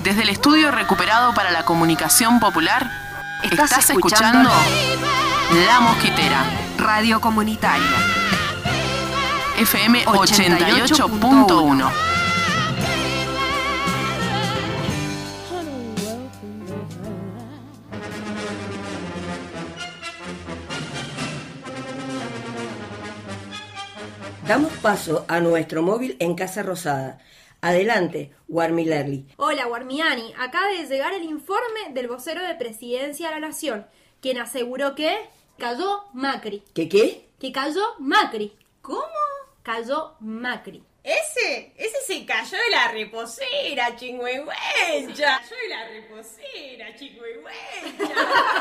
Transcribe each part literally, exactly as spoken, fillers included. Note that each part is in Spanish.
Desde el estudio recuperado para la comunicación popular, estás, estás escuchando, escuchando La Mosquitera, radio comunitaria, F M ochenta y ocho punto uno. Damos paso a nuestro móvil en Casa Rosada. Adelante, Warmi Lerli. Hola, Warmiani. Acaba de llegar el informe del vocero de Presidencia de la Nación, quien aseguró que cayó Macri. ¿Qué qué? Que cayó Macri. ¿Cómo? Cayó Macri. Ese, ese se cayó de la reposera, chingüengüencha. Cayó de la reposera, chingüengüencha.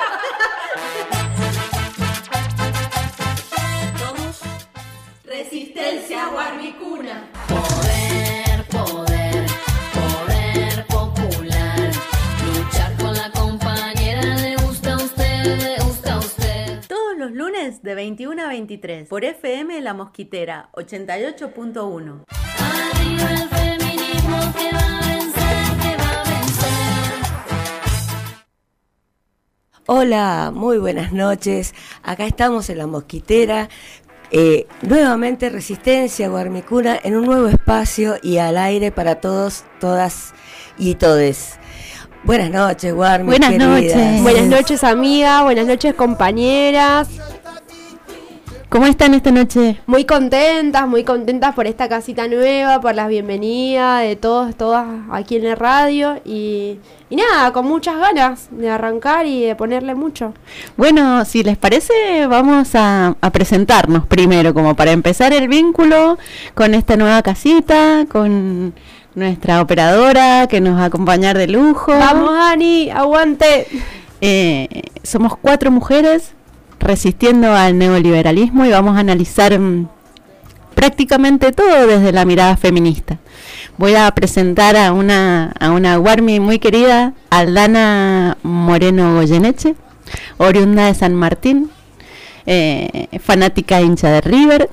Somos Resistencia Guarmicuna. Poder, poder, poder popular. Luchar con la compañera, le gusta a usted, le gusta a usted. Todos los lunes de veintiuno a veintitrés por F M La Mosquitera ochenta y ocho punto uno. Arriba el feminismo que va a vencer, que va a vencer. Hola, muy buenas noches. Acá estamos en La Mosquitera. Eh, nuevamente Resistencia Guarmicuna en un nuevo espacio y al aire para todos, todas y todes. Buenas noches, Guarmi. Buenas queridas. noches. Buenas noches, amiga. Buenas noches, compañeras. ¿Cómo están esta noche? Muy contentas, muy contentas por esta casita nueva, por las bienvenidas de todos, todas aquí en la radio y, y nada, con muchas ganas de arrancar y de ponerle mucho. Bueno, si les parece, vamos a, a presentarnos primero, como para empezar el vínculo con esta nueva casita, con nuestra operadora que nos va a acompañar de lujo. ¡Vamos, Ani! ¡Aguante! Eh, somos cuatro mujeres resistiendo al neoliberalismo y vamos a analizar mmm, prácticamente todo desde la mirada feminista. Voy a presentar a una a una Guarmi muy querida, Aldana Moreno Goyeneche, oriunda de San Martín, eh, fanática hincha de River,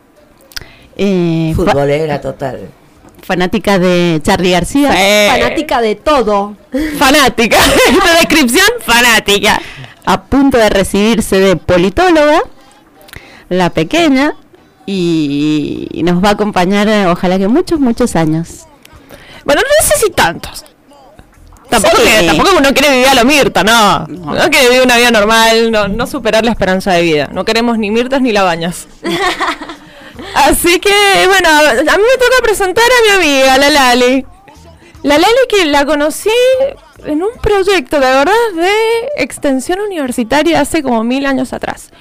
eh, futbolera fa- total, fanática de Charly García, sí. Fanática de todo, fanática, esta descripción, fanática. A punto de recibirse de politóloga, la pequeña, y nos va a acompañar ojalá que muchos, muchos años. Bueno, no sé si tantos. Tampoco, Sí. que, tampoco uno quiere vivir a lo Mirta, no. No, no quiere vivir una vida normal, no, no superar la esperanza de vida. No queremos ni Mirtas ni Labañas. Así que, bueno, a mí me toca presentar a mi amiga, la Lali. La Lali que la conocí en un proyecto, de verdad, de extensión universitaria hace como mil años atrás.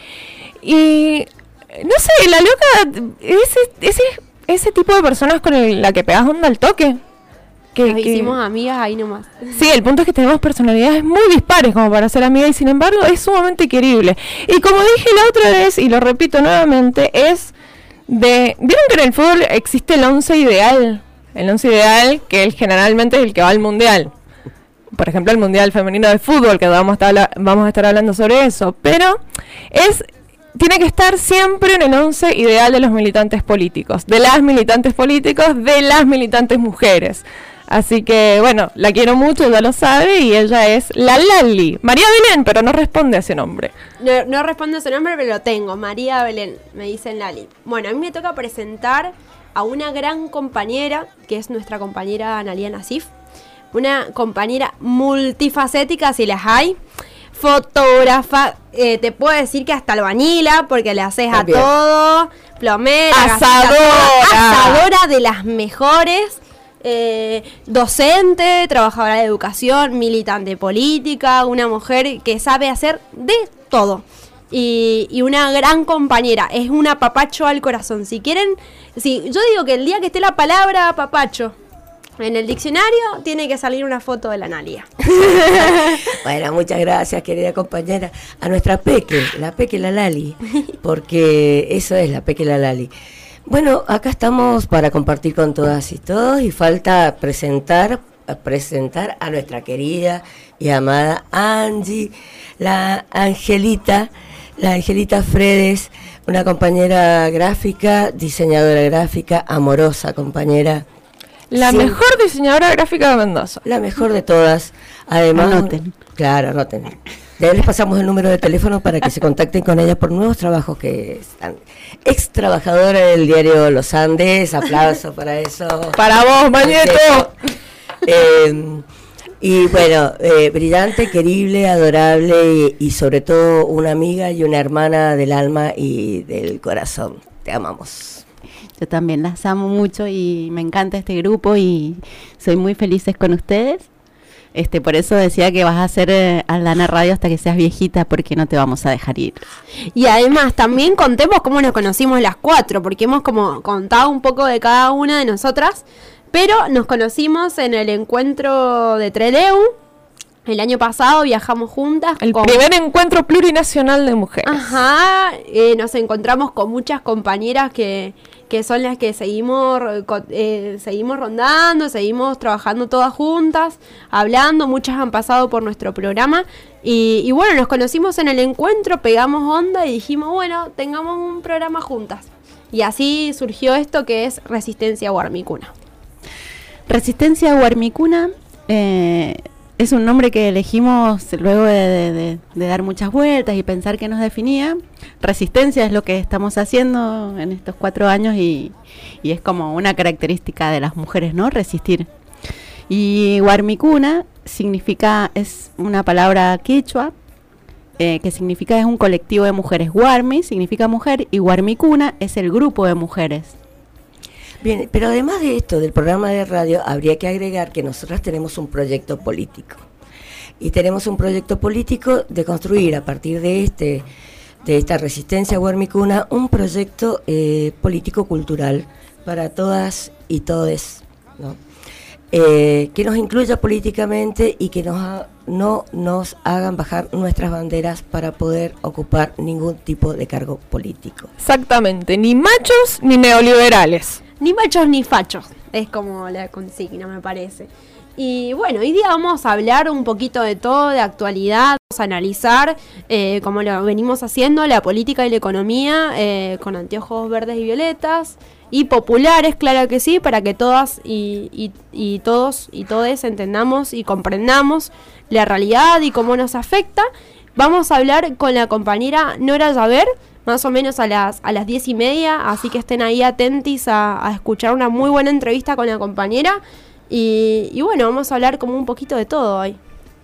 Y, no sé, la loca, ese, ese, ese tipo de personas con el, la que pegas onda al toque. Que, Nos que, hicimos amigas ahí nomás. Sí, el punto es que tenemos personalidades muy dispares como para ser amigas y sin embargo es sumamente querible. Y como dije la otra vez, y lo repito nuevamente, es de... ¿Vieron que en el fútbol existe el once ideal? El once ideal que él generalmente es el que va al mundial. Por ejemplo, el Mundial Femenino de Fútbol, que vamos a estar, vamos a estar hablando sobre eso. Pero es tiene que estar siempre en el once ideal de los militantes políticos. De las militantes políticos, de las militantes mujeres. Así que, bueno, la quiero mucho, ya lo sabe, y ella es la Lali. María Belén, pero no responde a ese nombre. No, no respondo a ese nombre, pero lo tengo. María Belén, me dicen Lali. Bueno, a mí me toca presentar a una gran compañera, que es nuestra compañera Analia Nasif. Una compañera multifacética, si las hay. Fotógrafa, eh, te puedo decir que hasta albañila, porque le haces a todo. Plomera, asadora. Asadora de las mejores. Eh, docente, trabajadora de educación, militante política, una mujer que sabe hacer de todo. Y, y una gran compañera, es un apapacho al corazón. Si quieren, si yo digo que el día que esté la palabra apapacho en el diccionario, tiene que salir una foto de la Analia. Bueno, muchas gracias, querida compañera. A nuestra Peque, la Peque la Lali, porque eso es la Peque la Lali. Bueno, acá estamos para compartir con todas y todos y falta presentar, presentar a nuestra querida y amada Angie, la Angelita, la Angelita Fredes, una compañera gráfica, diseñadora gráfica, amorosa compañera. La Sí. mejor diseñadora gráfica de Mendoza. La mejor de todas. Además, Anoten. Claro, anoten. De ahí les pasamos el número de teléfono para que se contacten con ella por nuevos trabajos que están. Ex trabajadora del diario Los Andes, aplauso para eso. Para vos, Mañeto. Eh, y bueno, eh, brillante, querible, adorable y, y sobre todo una amiga y una hermana del alma y del corazón. Te amamos. Yo también las amo mucho y me encanta este grupo y soy muy felices con ustedes. Este, por eso decía que vas a hacer eh, Aldana Radio hasta que seas viejita, porque no te vamos a dejar ir. Y además también contemos cómo nos conocimos las cuatro, porque hemos como contado un poco de cada una de nosotras, pero nos conocimos en el encuentro de Trelew. El año pasado viajamos juntas. El con- primer encuentro plurinacional de mujeres. Ajá, eh, nos encontramos con muchas compañeras que, que son las que seguimos, co- eh, seguimos rondando, seguimos trabajando todas juntas, hablando, muchas han pasado por nuestro programa y, y bueno, nos conocimos en el encuentro, pegamos onda y dijimos, bueno, tengamos un programa juntas. Y así surgió esto que es Resistencia Guarmicuna. Resistencia Guarmicuna eh, es un nombre que elegimos luego de, de- de- de dar muchas vueltas y pensar que nos definía. Resistencia es lo que estamos haciendo en estos cuatro años y, y es como una característica de las mujeres, ¿no? Resistir. Y Guarmicuna significa, es una palabra quechua, eh, que significa es un colectivo de mujeres. Guarmi significa mujer y Guarmicuna es el grupo de mujeres. Bien, pero además de esto, del programa de radio, habría que agregar que nosotras tenemos un proyecto político. Y tenemos un proyecto político de construir a partir de este de esta resistencia guarmicuna un proyecto eh, político-cultural para todas y todes, ¿no? Eh, que nos incluya políticamente y que nos ha- no nos hagan bajar nuestras banderas para poder ocupar ningún tipo de cargo político. Exactamente, ni machos ni neoliberales. Ni machos ni fachos, es como la consigna, me parece. Y bueno, hoy día vamos a hablar un poquito de todo, de actualidad, vamos a analizar, eh, como lo venimos haciendo, la política y la economía eh, con anteojos verdes y violetas, y populares, claro que sí, para que todas y, y, y todos y todes entendamos y comprendamos la realidad y cómo nos afecta. Vamos a hablar con la compañera Nora Llaver, más o menos a las a las diez y media, así que estén ahí atentis a, a escuchar una muy buena entrevista con la compañera. Y, y bueno, vamos a hablar como un poquito de todo hoy.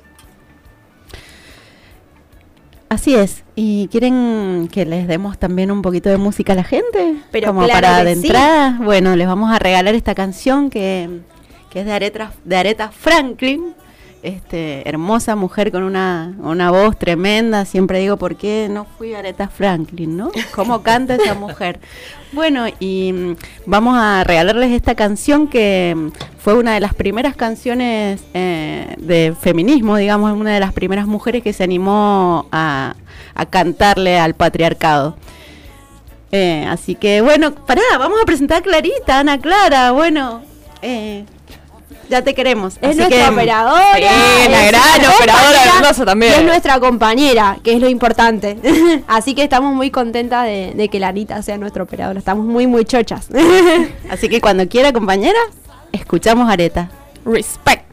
Así es. ¿Y quieren que les demos también un poquito de música a la gente? Pero como claro para que de sí. entrada. Bueno, les vamos a regalar esta canción que, que es de Aretha, de Aretha Franklin. Este, hermosa mujer con una, una voz tremenda. Siempre digo, ¿por qué no fui Aretha Franklin, no? ¿Cómo canta esa mujer? Bueno, y mm, vamos a regalarles esta canción que mm, fue una de las primeras canciones eh, de feminismo, digamos, una de las primeras mujeres que se animó a, a cantarle al patriarcado. Eh, así que, bueno, pará, vamos a presentar a Clarita, Ana Clara, bueno, eh, ya te queremos. Es así nuestra que, operadora. Sí, la es gran nuestra operadora de compañera Mendoza también. Y es nuestra compañera, que es lo importante. Así que estamos muy contentas de, de que Larita sea nuestra operadora. Estamos muy, muy chochas. Así que cuando quiera, compañera, escuchamos Aretha. Respect.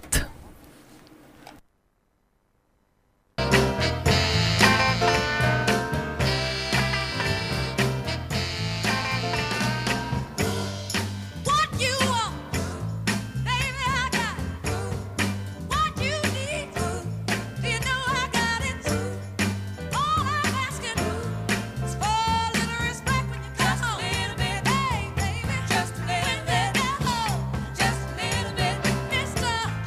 What you want, baby, I got it. What you need, you know I got it. All I'm asking is for a little respect when you come home. Just a little bit, hey, baby, just a little bit. Just a little bit, mister.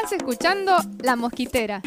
Estás escuchando La Mosquitera.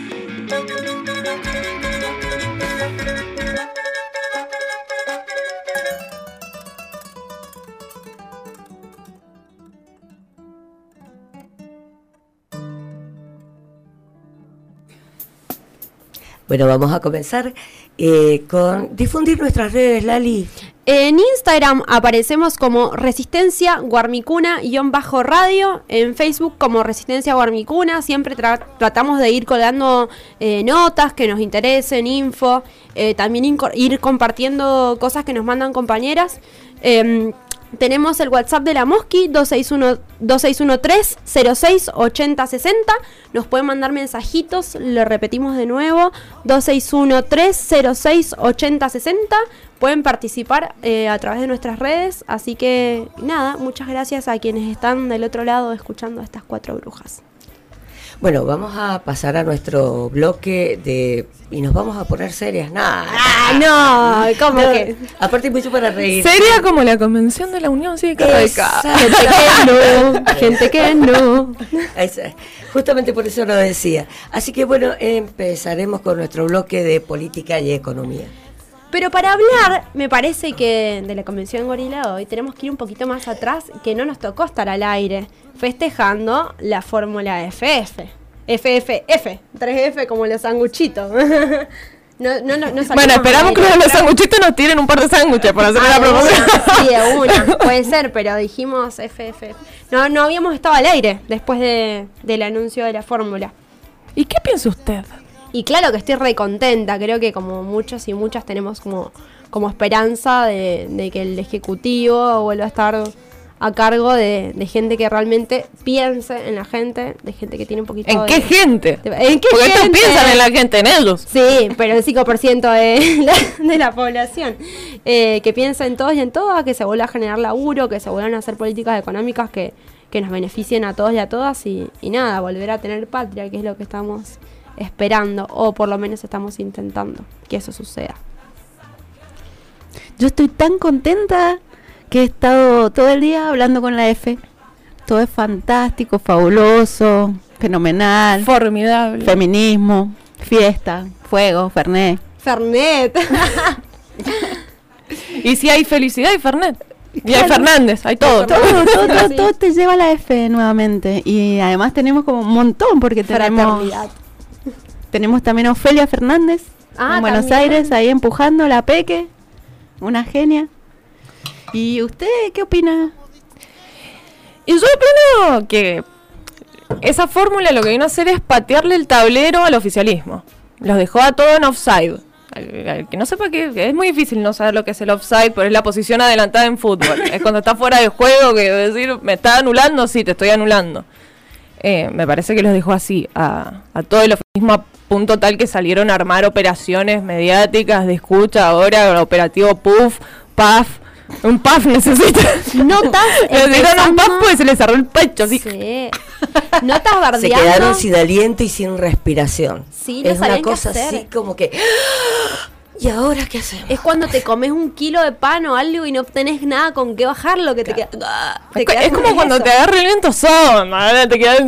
Bueno, vamos a comenzar eh, con difundir nuestras redes, Lali. En Instagram aparecemos como Resistencia Guarmicuna-radio, en Facebook como Resistencia Guarmicuna, siempre tra- tratamos de ir colgando eh, notas que nos interesen, info, eh, también inco- ir compartiendo cosas que nos mandan compañeras. Eh, Tenemos el WhatsApp de la Mosqui, dos seis uno tres cero seis ocho cero seis cero. Nos pueden mandar mensajitos, lo repetimos de nuevo, dos seis uno tres cero seis ocho cero seis cero. Pueden participar eh, a través de nuestras redes, así que nada, muchas gracias a quienes están del otro lado escuchando a estas cuatro brujas. Bueno, vamos a pasar a nuestro bloque de... Y nos vamos a poner serias. Nah, Ah, no, ¿cómo no, que? Aparte mucho para reír. Sería como la Convención de la Unión Cívica Radical. Gente que no, gente que no. Esa- Justamente por eso lo decía. Así que bueno, empezaremos con nuestro bloque de política y economía. Pero para hablar, me parece que de la Convención Gorila hoy tenemos que ir un poquito más atrás, que no nos tocó estar al aire, festejando la fórmula F F. F F F, tres F como los sanguchitos. No, no, no, no Bueno, esperamos que los sanguchitos nos tiren un par de sándwiches para hacer Ah, la de promoción. una, sí, de una, puede ser, pero dijimos F F. No, no habíamos estado al aire después de, del anuncio de la fórmula. ¿Y qué piensa usted? Y claro que estoy re contenta, creo que como muchos y muchas tenemos como, como esperanza de, de que el Ejecutivo vuelva a estar a cargo de, de gente que realmente piense en la gente, de gente que tiene un poquito ¿En de... qué gente? de- ¿En qué Porque estos gente? piensan en la gente, en ellos. Sí, pero el cinco por ciento de la, de la población. Eh, que piensa en todos y en todas, que se vuelva a generar laburo, que se vuelvan a hacer políticas económicas que, que nos beneficien a todos y a todas y, y nada, volver a tener patria, que es lo que estamos esperando, o por lo menos estamos intentando que eso suceda. Yo estoy tan contenta que he estado todo el día hablando con la F. Todo es fantástico, fabuloso, fenomenal. Formidable. Feminismo, fiesta, fuego, fernet. Fernet. Y si hay felicidad, hay Fernet. Y hay Claro. Fernández, hay todo. Todo, todo, todo, Sí. todo te lleva a la F nuevamente. Y además tenemos como un montón porque tenemos, Fraternidad. tenemos también a Ofelia Fernández Ah, en Buenos también. Aires, ahí empujando la Peque, una genia. ¿Y usted qué opina? Y yo opino que esa fórmula lo que vino a hacer es patearle el tablero al oficialismo. Los dejó a todo en offside. Al, al que no sepa que es muy difícil no saber lo que es el offside, pero es la posición adelantada en fútbol. Es cuando está fuera de juego, que decir, ¿me está anulando? Sí, te estoy anulando. Eh, me parece que los dejó así, a, a todo el oficialismo, a punto tal que salieron a armar operaciones mediáticas de escucha ahora, el operativo Puff, Puff. Un puff necesita. Notas Le dieron un empezando- puff porque se le cerró el pecho, así. Sí. Notas Se bardeando. quedaron sin aliento y sin respiración. Sí, no es una sabían qué cosa hacer. así como que... ¿Y ahora qué hacemos? Es cuando te comes un kilo de pan o algo y no tenés nada con qué bajarlo, que te queda... te Es, quedás es como con cuando eso. te agarra el viento son, ahora te quedas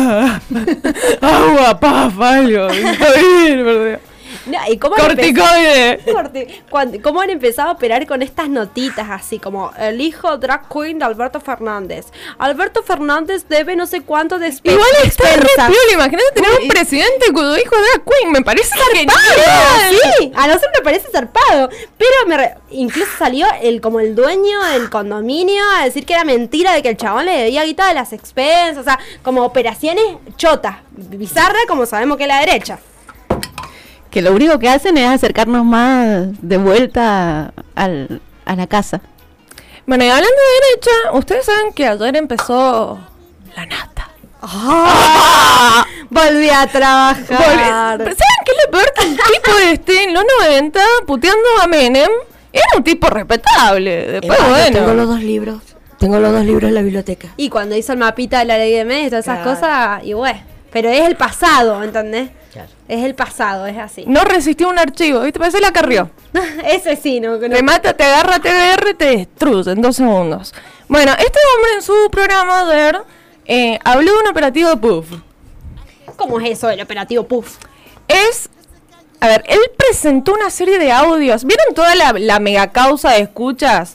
agua, paf, algo, está bien, ¿verdad? No, ¿y cómo han Corticoide. empezado- Corti- cuando- ¿Cómo han empezado a operar con estas notitas así como el hijo drag queen de Alberto Fernández? Alberto Fernández debe no sé cuánto de expe- Igual está re expensas. piola, imagínate tener un presidente cuyo hijo de drag queen, me parece genial. Sí, a nosotros me parece zarpado. Pero me re- incluso salió el como el dueño del condominio a decir que era mentira de que el chabón le debía guita de las expensas. O sea, como operaciones chotas, bizarra como sabemos que es la derecha. Que lo único que hacen es acercarnos más de vuelta al, a la casa. Bueno, y hablando de derecha, ustedes saben que ayer empezó la nata. ¡Ah! Volví a trabajar. Volví- ¿Saben qué es lo peor? Que el tipo este en los noventa, puteando a Menem, era un tipo respetable. Después, Hermano, bueno. Tengo los dos libros. Tengo los dos libros en la biblioteca. Y cuando hizo el mapita de la ley de medios y todas esas Claro. cosas, y bueno. Pero es el pasado, ¿entendés? Claro. Es el pasado, es así. No resistió un archivo, ¿viste? Parece la carrió. Ese sí, no. no. Te mata, te agarra, te agarra y te destruye en dos segundos. Bueno, este hombre en su programa ayer eh, habló de un operativo de Puff. ¿Cómo es eso del operativo Puff? Es, a ver, él presentó una serie de audios. ¿Vieron toda la, la mega causa de escuchas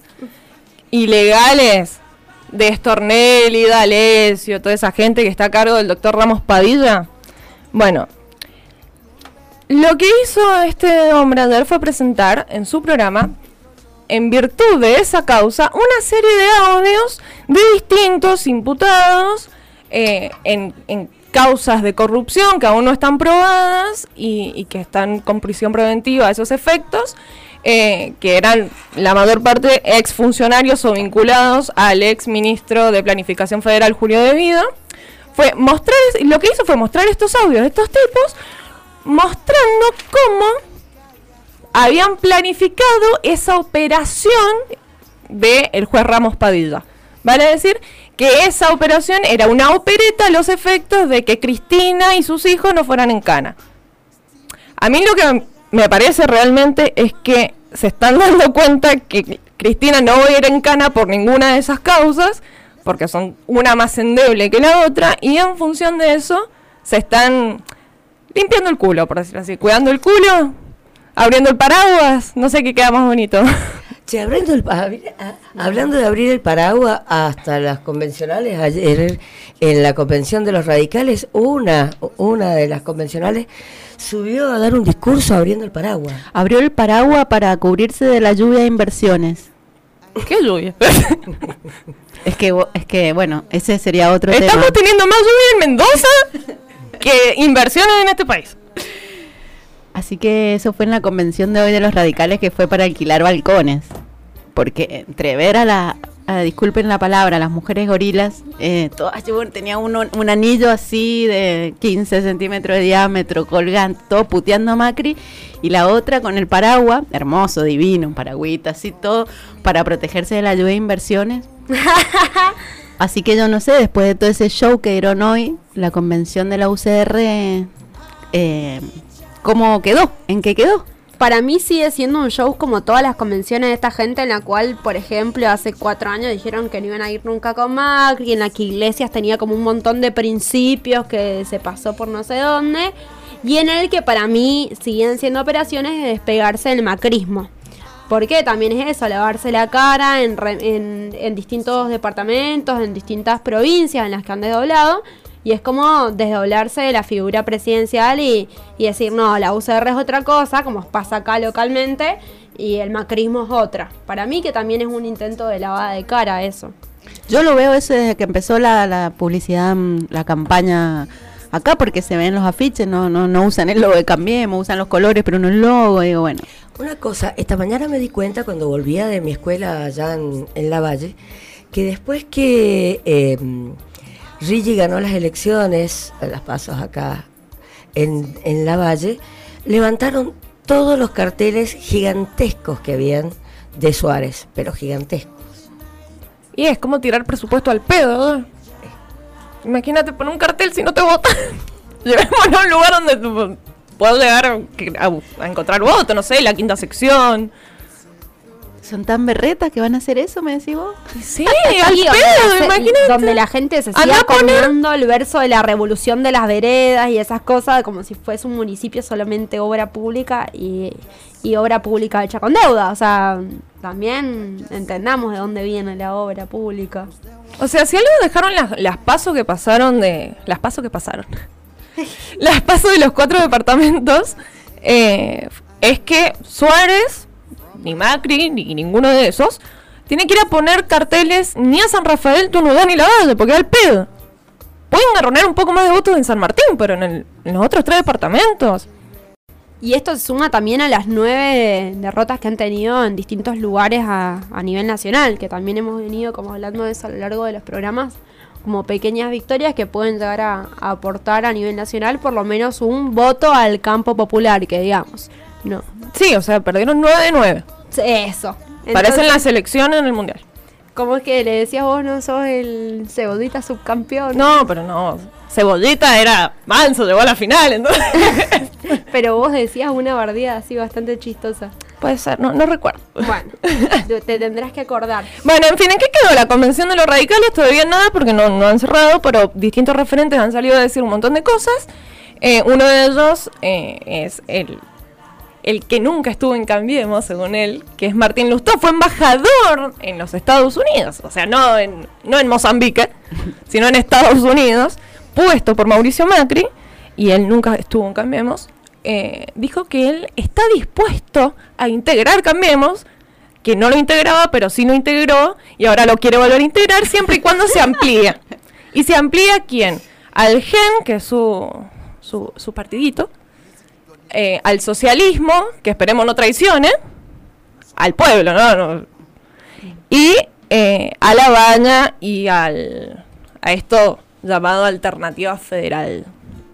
ilegales de Stornelli, D'Alessio, toda esa gente que está a cargo del doctor Ramos Padilla? Bueno, lo que hizo este hombre ayer fue presentar en su programa, en virtud de esa causa, una serie de audios de distintos imputados eh, en, en causas de corrupción que aún no están probadas y, y que están con prisión preventiva a esos efectos, eh, que eran la mayor parte exfuncionarios o vinculados al ex ministro de Planificación Federal, Julio De Vido. Fue mostrar, lo que hizo fue mostrar estos audios de estos tipos, mostrando cómo habían planificado esa operación del juez Ramos Padilla. Vale decir que esa operación era una opereta a los efectos de que Cristina y sus hijos no fueran en cana. A mí lo que me parece realmente es que se están dando cuenta que Cristina no va a ir en cana por ninguna de esas causas, porque son una más endeble que la otra, y en función de eso se están limpiando el culo, por decirlo así, cuidando el culo, abriendo el paraguas, no sé qué queda más bonito. Che, hablando, el, hablando de abrir el paraguas hasta las convencionales, ayer en la convención de los radicales, una, una de las convencionales subió a dar un discurso abriendo el paraguas. Abrió el paraguas para cubrirse de la lluvia de inversiones. ¿Qué lluvia? Es que, es que bueno, ese sería otro Estamos tema. Estamos teniendo más lluvia en Mendoza que inversiones en este país. Así que eso fue en la convención de hoy de los radicales, que fue para alquilar balcones. Porque entre ver a la, a, disculpen la palabra, las mujeres gorilas, eh, todas tenía uno, un anillo así de quince centímetros de diámetro, colgando, todo puteando a Macri, y la otra con el paraguas, hermoso, divino, un paragüita, así todo, para protegerse de la lluvia de inversiones. Así que yo no sé, después de todo ese show que dieron hoy, la convención de la U C R, eh, ¿cómo quedó? ¿En qué quedó? Para mí sigue siendo un show como todas las convenciones de esta gente, en la cual, por ejemplo, hace cuatro años dijeron que no iban a ir nunca con Macri, en la que Iglesias tenía como un montón de principios que se pasó por no sé dónde, y en el que para mí siguen siendo operaciones de despegarse del macrismo. Porque también es eso, lavarse la cara en, re, en, en distintos departamentos, en distintas provincias en las que han desdoblado. Y es como desdoblarse de la figura presidencial y, y decir, no, la U C R es otra cosa, como pasa acá localmente, y el macrismo es otra. Para mí que también es un intento de lavada de cara eso. Yo lo veo eso desde que empezó la, la publicidad, la campaña acá, porque se ven los afiches, no no no usan el logo de Cambiemos, usan los colores, pero no el logo, digo, bueno. Una cosa, esta mañana me di cuenta cuando volvía de mi escuela allá en, en Lavalle, que después que eh, Rigi ganó las elecciones, las pasos acá en, en Lavalle, levantaron todos los carteles gigantescos que habían de Suárez, pero gigantescos. Y es como tirar presupuesto al pedo, ¿no? Imagínate poner un cartel si no te votan. Llevémoslo a un lugar donde tú puedas llegar a, a, a encontrar votos, no sé, la quinta sección. ¿Son tan berretas que van a hacer eso, me decís vos? Sí, al pedo, se, imagínate. Donde la gente se siga comiendo el verso de la revolución de las veredas y esas cosas, como si fuese un municipio solamente obra pública y, y obra pública hecha con deuda. O sea, también entendamos de dónde viene la obra pública. O sea, si algo dejaron las, las pasos que pasaron de... Las pasos que pasaron. Las pasos de los cuatro departamentos, eh, es que Suárez, ni Macri, ni ninguno de esos, tiene que ir a poner carteles ni a San Rafael, Tunudán ni Lavalle, porque es el pedo. Pueden agarronar un poco más de votos en San Martín, pero en, el, en los otros tres departamentos. Y esto se suma también a las nueve derrotas que han tenido en distintos lugares a, a nivel nacional, que también hemos venido como hablando de eso a lo largo de los programas, como pequeñas victorias que pueden llegar a, a aportar a nivel nacional por lo menos un voto al campo popular, que digamos, no. Sí, o sea, perdieron nueve de nueve. Eso. Parecen Entonces, la selección en el Mundial. ¿cómo es que le decías vos no sos el Cebollita subcampeón? No, pero no. Cebollita era manso, llegó a la final, entonces. Pero vos decías una bardía así bastante chistosa. puede ser, no, no recuerdo. Bueno, te, te tendrás que acordar. Bueno, en fin, ¿en qué quedó la convención de los radicales? Todavía nada, porque no, no han cerrado, pero distintos referentes han salido a decir un montón de cosas. Eh, uno de ellos eh, es el, el que nunca estuvo en Cambiemos, según él, que es Martín Lustó. Fue embajador en los Estados Unidos, o sea, no en, no en Mozambique, sino en Estados Unidos, puesto por Mauricio Macri, y él nunca estuvo en Cambiemos. Eh, dijo que él está dispuesto a integrar Cambiemos, que no lo integraba, pero sí lo integró, y ahora lo quiere volver a integrar siempre y cuando se amplíe. ¿Y se amplía quién? Al G E N, que es su, su, su partidito, eh, al socialismo, que esperemos no traicione, al pueblo, ¿no? no. Y eh, a la Baña y al a esto llamado Alternativa Federal.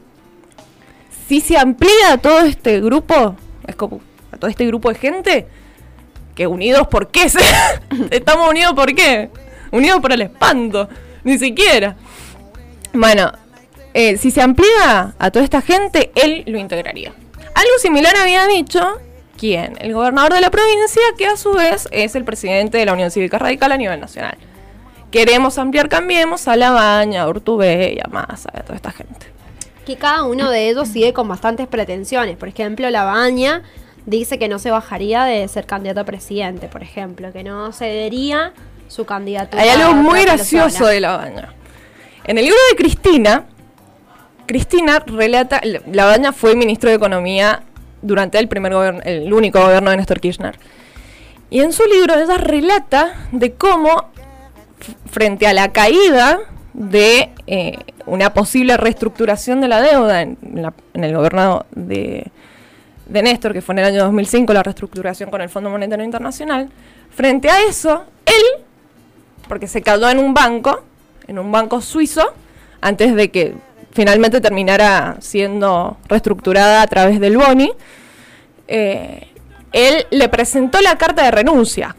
Si se amplía a todo este grupo, es como a todo este grupo de gente, que unidos por qué, estamos unidos por qué, unidos por el espanto, ni siquiera. Bueno, eh, si se amplía a toda esta gente, él lo integraría. Algo similar había dicho, ¿quién? El gobernador de la provincia, que a su vez es el presidente de la Unión Cívica Radical a nivel nacional. Queremos ampliar, Cambiemos a La Baña, a Urtubey, a Massa, a toda esta gente. Que cada uno de ellos sigue con bastantes pretensiones. Por ejemplo, La Baña dice que no se bajaría de ser candidato a presidente, por ejemplo, que no cedería su candidatura. Hay algo muy gracioso de La Baña. En el libro de Cristina, Cristina relata, La Baña fue ministro de Economía durante el primer gobierno, el único gobierno de Néstor Kirchner. Y en su libro ella relata de cómo, f- frente a la caída de eh, una posible reestructuración de la deuda en, la, en el gobierno de, de Néstor, que fue en el año dos mil cinco, la reestructuración con el Fondo Monetario Internacional, frente a eso, él, porque se quedó en un banco, en un banco suizo, antes de que finalmente terminara siendo reestructurada a través del Boni, eh, él le presentó la carta de renuncia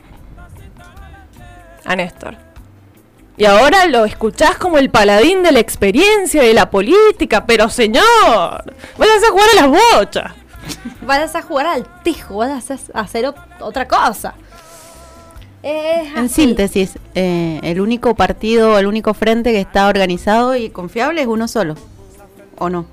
a Néstor. Y ahora lo escuchás como el paladín de la experiencia, de la política, pero señor, vayas a jugar a las bochas. Vas a jugar al tijo, vas a hacer ot- otra cosa. Es En así. síntesis, eh, el único partido, el único frente que está organizado y confiable es uno solo, ¿o no?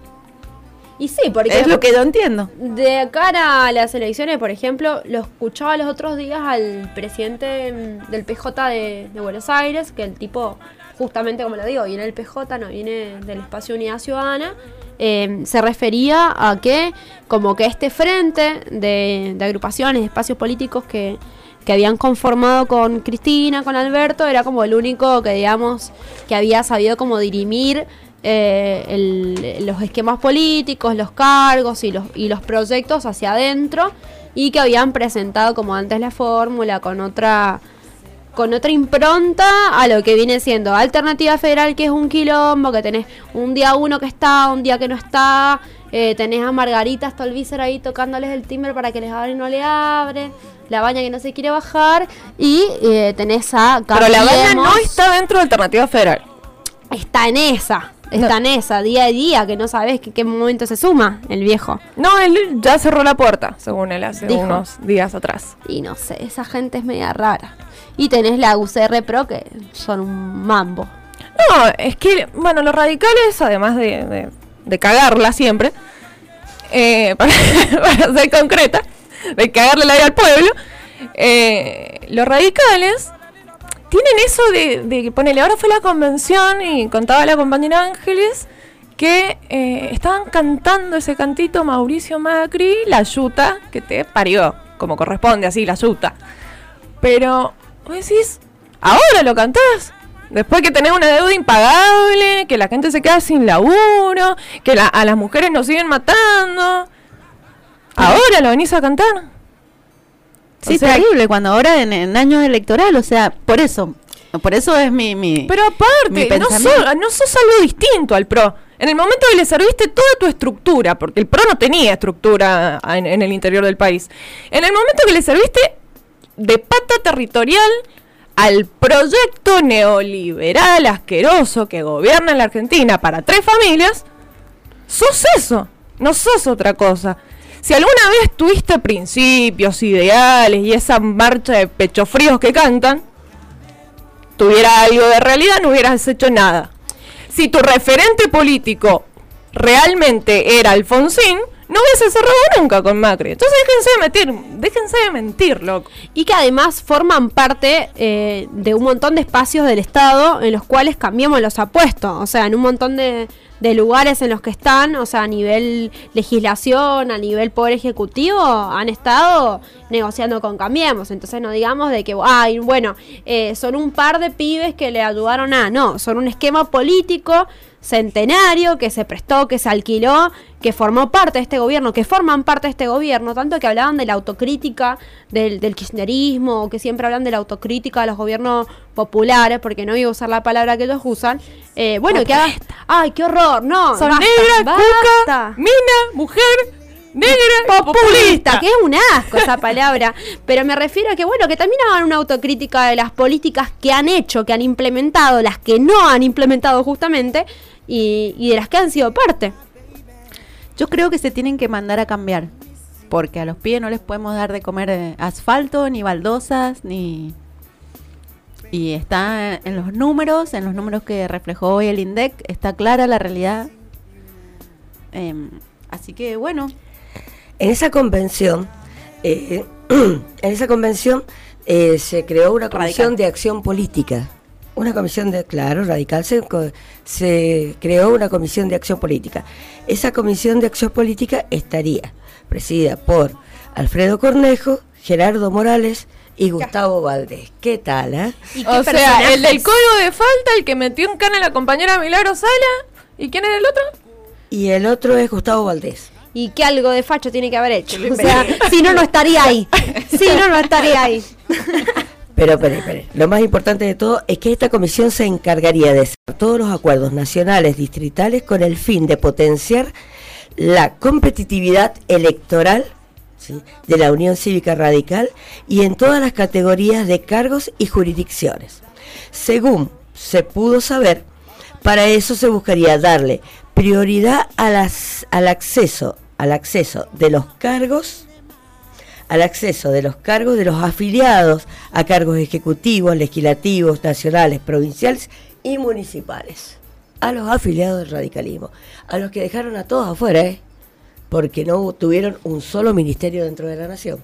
Y sí, porque Es lo que yo entiendo. de cara a las elecciones, por ejemplo, lo escuchaba los otros días al presidente mm, del P J de, de Buenos Aires, que el tipo, justamente como lo digo, viene del P J, no viene del Espacio Unidad Ciudadana, eh, se refería a que como que este frente de, de agrupaciones, de espacios políticos que, que habían conformado con Cristina, con Alberto, era como el único que, digamos, que había sabido como dirimir Eh, el, los esquemas políticos, los cargos y los, y los proyectos hacia adentro, y que habían presentado como antes la fórmula con otra con otra impronta a lo que viene siendo Alternativa Federal, que es un quilombo, que tenés un día uno que está, un día que no está, eh, tenés a Margarita Stolbizer ahí tocándoles el timbre para que les abren y no le abren, La Baña que no se quiere bajar, y eh, tenés a Pero La Baña Cambiemos. no está dentro de Alternativa Federal. Está en esa, está No. en esa, día a día, que no sabes que qué momento se suma el viejo. No, él ya cerró la puerta, según él, hace Dijo. unos días atrás. Y no sé, esa gente es media rara. Y tenés la U C R Pro, que son un mambo. No, es que, bueno, los radicales, además de, de, de cagarla siempre, eh, para, para ser concreta, de cagarle la vida al pueblo, eh, los radicales tienen eso de, de que, ponele, ahora fue la convención y contaba la compañera Ángeles que eh, estaban cantando ese cantito Mauricio Macri, la yuta que te parió, como corresponde, así, la yuta. Pero, vos decís, ¿ahora lo cantás? Después que tenés una deuda impagable, que la gente se queda sin laburo, que la, a las mujeres nos siguen matando. ¿Ahora lo venís a cantar? Sí, O sea, terrible, cuando ahora en, en años electorales, o sea, por eso, por eso es mi... mi Pero mi aparte, no, pensamiento. sos, no sos algo distinto al PRO. En el momento que le serviste toda tu estructura, porque el PRO no tenía estructura en, en el interior del país, en el momento que le serviste de pata territorial al proyecto neoliberal asqueroso que gobierna en la Argentina para tres familias, sos eso, no sos otra cosa. si alguna vez tuviste principios, ideales y esa marcha de pechofríos que cantan, tuviera algo de realidad, no hubieras hecho nada. Si tu referente político realmente era Alfonsín, no hubiese cerrado nunca con Macri. Entonces déjense de mentir, déjense de mentir, loco. Y que además forman parte eh, de un montón de espacios del Estado en los cuales cambiamos los apuestos. O sea, en un montón de, de lugares en los que están, o sea, a nivel legislación, a nivel poder ejecutivo, han estado negociando con Cambiemos. Entonces no digamos de que, ay, bueno, eh, son un par de pibes que le ayudaron a... No, son un esquema político centenario que se prestó, que se alquiló, que formó parte de este gobierno, que forman parte de este gobierno, tanto que hablaban de la autocrítica del, del kirchnerismo, que siempre hablan de la autocrítica de los gobiernos populares, porque no iba a usar la palabra que ellos usan. Eh, bueno, que haga... ¡Ay, qué horror! No, son basta, negra, basta. cuca, mina, mujer, negra, populista, populista, que es un asco esa palabra. Pero me refiero a que, bueno, que también hagan una autocrítica de las políticas que han hecho, que han implementado, las que no han implementado justamente, y, y de las que han sido parte. Yo creo que se tienen que mandar a cambiar, porque a los pibes no les podemos dar de comer eh, asfalto, ni baldosas, ni... Y está en los números, en los números que reflejó hoy el INDEC, está clara la realidad. Eh, así que, bueno... En esa convención, eh, en esa convención eh, se creó una comisión Radical. de acción política. Una comisión de, claro, radical, se, se creó una comisión de acción política. Esa comisión de acción política estaría presidida por Alfredo Cornejo, Gerardo Morales y Gustavo Valdés. ¿Qué tal, eh? ¿Y qué O sea, personajes? el del código de falta, el que metió en cana a la compañera Milagro Sala. ¿Y quién es el otro? Y el otro es Gustavo Valdés. Y que algo de facho tiene que haber hecho. O sea, si no, no estaría ahí. Si no, no estaría ahí. Pero, espere, espere. Lo más importante de todo es que esta comisión se encargaría de hacer todos los acuerdos nacionales, distritales, con el fin de potenciar la competitividad electoral, ¿sí?, de la Unión Cívica Radical y en todas las categorías de cargos y jurisdicciones. Según se pudo saber, para eso se buscaría darle prioridad a las, al acceso, al acceso de los cargos, al acceso de los cargos de los afiliados a cargos ejecutivos, legislativos, nacionales, provinciales y municipales. A los afiliados del radicalismo, a los que dejaron a todos afuera, ¿eh? Porque no tuvieron un solo ministerio dentro de la nación.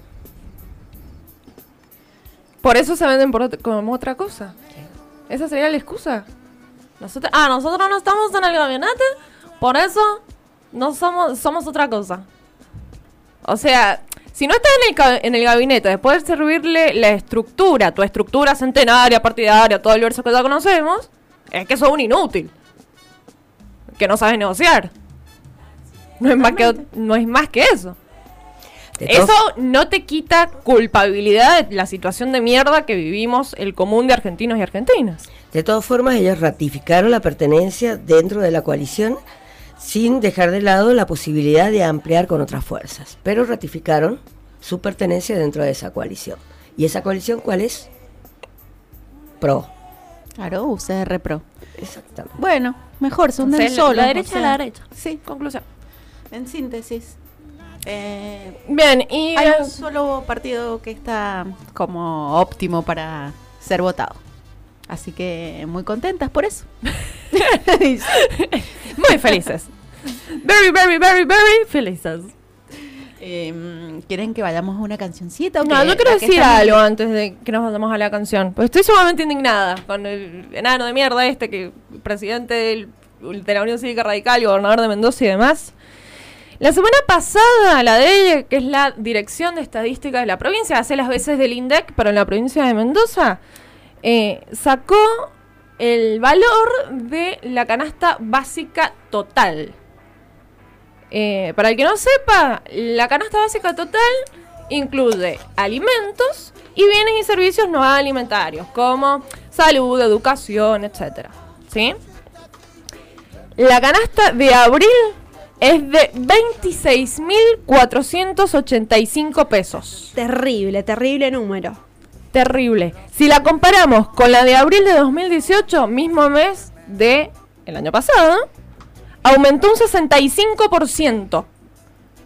Por eso se venden por ot- como otra cosa. Esa sería la excusa. Nosotros, ah, nosotros no estamos en el gabinete, por eso no somos, somos otra cosa. O sea, si no estás en el, ca- en el gabinete, después de servirle la estructura, tu estructura centenaria, partidaria, todo el verso que ya conocemos, es que sos un inútil. Que no sabes negociar. No es más que, no es más que eso. De todos- Eso no te quita culpabilidad de la situación de mierda que vivimos el común de argentinos y argentinas. De todas formas, ellos ratificaron la pertenencia dentro de la coalición sin dejar de lado la posibilidad de ampliar con otras fuerzas, pero ratificaron su pertenencia dentro de esa coalición. ¿Y esa coalición cuál es? PRO. Claro, U C R Pro. Exactamente. Bueno, mejor, son O del sea, solo. la derecha o a sea, la derecha. Sí, Conclusión. en síntesis. Eh, Bien, y hay eh, un solo partido que está como óptimo para ser votado. Así que muy contentas por eso. muy felices. Very, very, very, very felices. Eh, ¿Quieren que vayamos a una cancioncita? O No, que- yo quiero a que decir estamos- algo antes de que nos vayamos a la canción. Pues estoy sumamente indignada con el enano de mierda este, que presidente del- de la Unión Cívica Radical y gobernador de Mendoza y demás. La semana pasada, la D E I, que es la Dirección de Estadística de la provincia, hace las veces del INDEC, pero en la provincia de Mendoza, eh, sacó el valor de la canasta básica total. Eh, para el que no sepa, la canasta básica total incluye alimentos y bienes y servicios no alimentarios, como salud, educación, etcétera. ¿Sí? La canasta de abril es de veintiséis mil cuatrocientos ochenta y cinco pesos. Terrible, terrible número. Terrible. Si la comparamos con la de abril de dos mil dieciocho, mismo mes de el año pasado, aumentó un sesenta y cinco por ciento.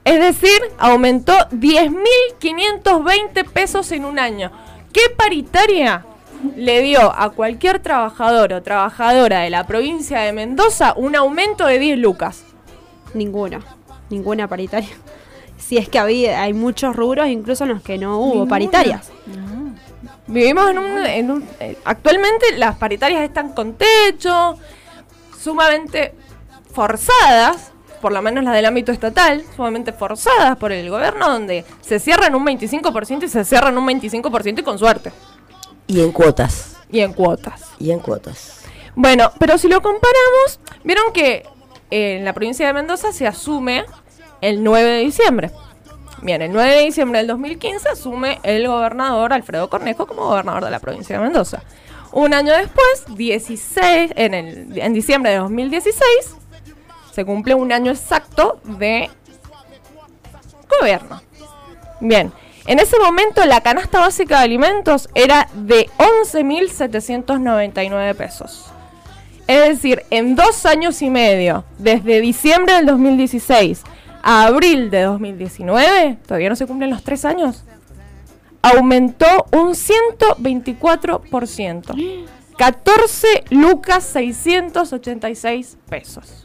Es decir, aumentó diez mil quinientos veinte pesos en un año. ¿Qué paritaria le dio a cualquier trabajador o trabajadora de la provincia de Mendoza un aumento de diez lucas? Ninguna, ninguna paritaria. Si es que había, hay muchos rubros, incluso en los que no hubo Ninguna. paritarias. No. Vivimos en un, en un eh, actualmente las paritarias están con techo, sumamente forzadas, por lo menos las del ámbito estatal, sumamente forzadas por el gobierno, donde se cierran un veinticinco por ciento y se cierran un veinticinco por ciento y con suerte. Y en cuotas. Y en cuotas. Y en cuotas. Bueno, pero si lo comparamos, vieron que eh, en la provincia de Mendoza se asume el nueve de diciembre. Bien, el nueve de diciembre del dos mil quince asume el gobernador Alfredo Cornejo como gobernador de la provincia de Mendoza. Un año después, dieciséis, en, el, en diciembre de dos mil dieciséis, se cumple un año exacto de gobierno. Bien, en ese momento la canasta básica de alimentos era de once mil setecientos noventa y nueve pesos. Es decir, en dos años y medio, desde diciembre del dos mil dieciséis a abril de dos mil diecinueve, todavía no se cumplen los tres años, aumentó un ciento veinticuatro por ciento. catorce lucas seiscientos ochenta y seis pesos.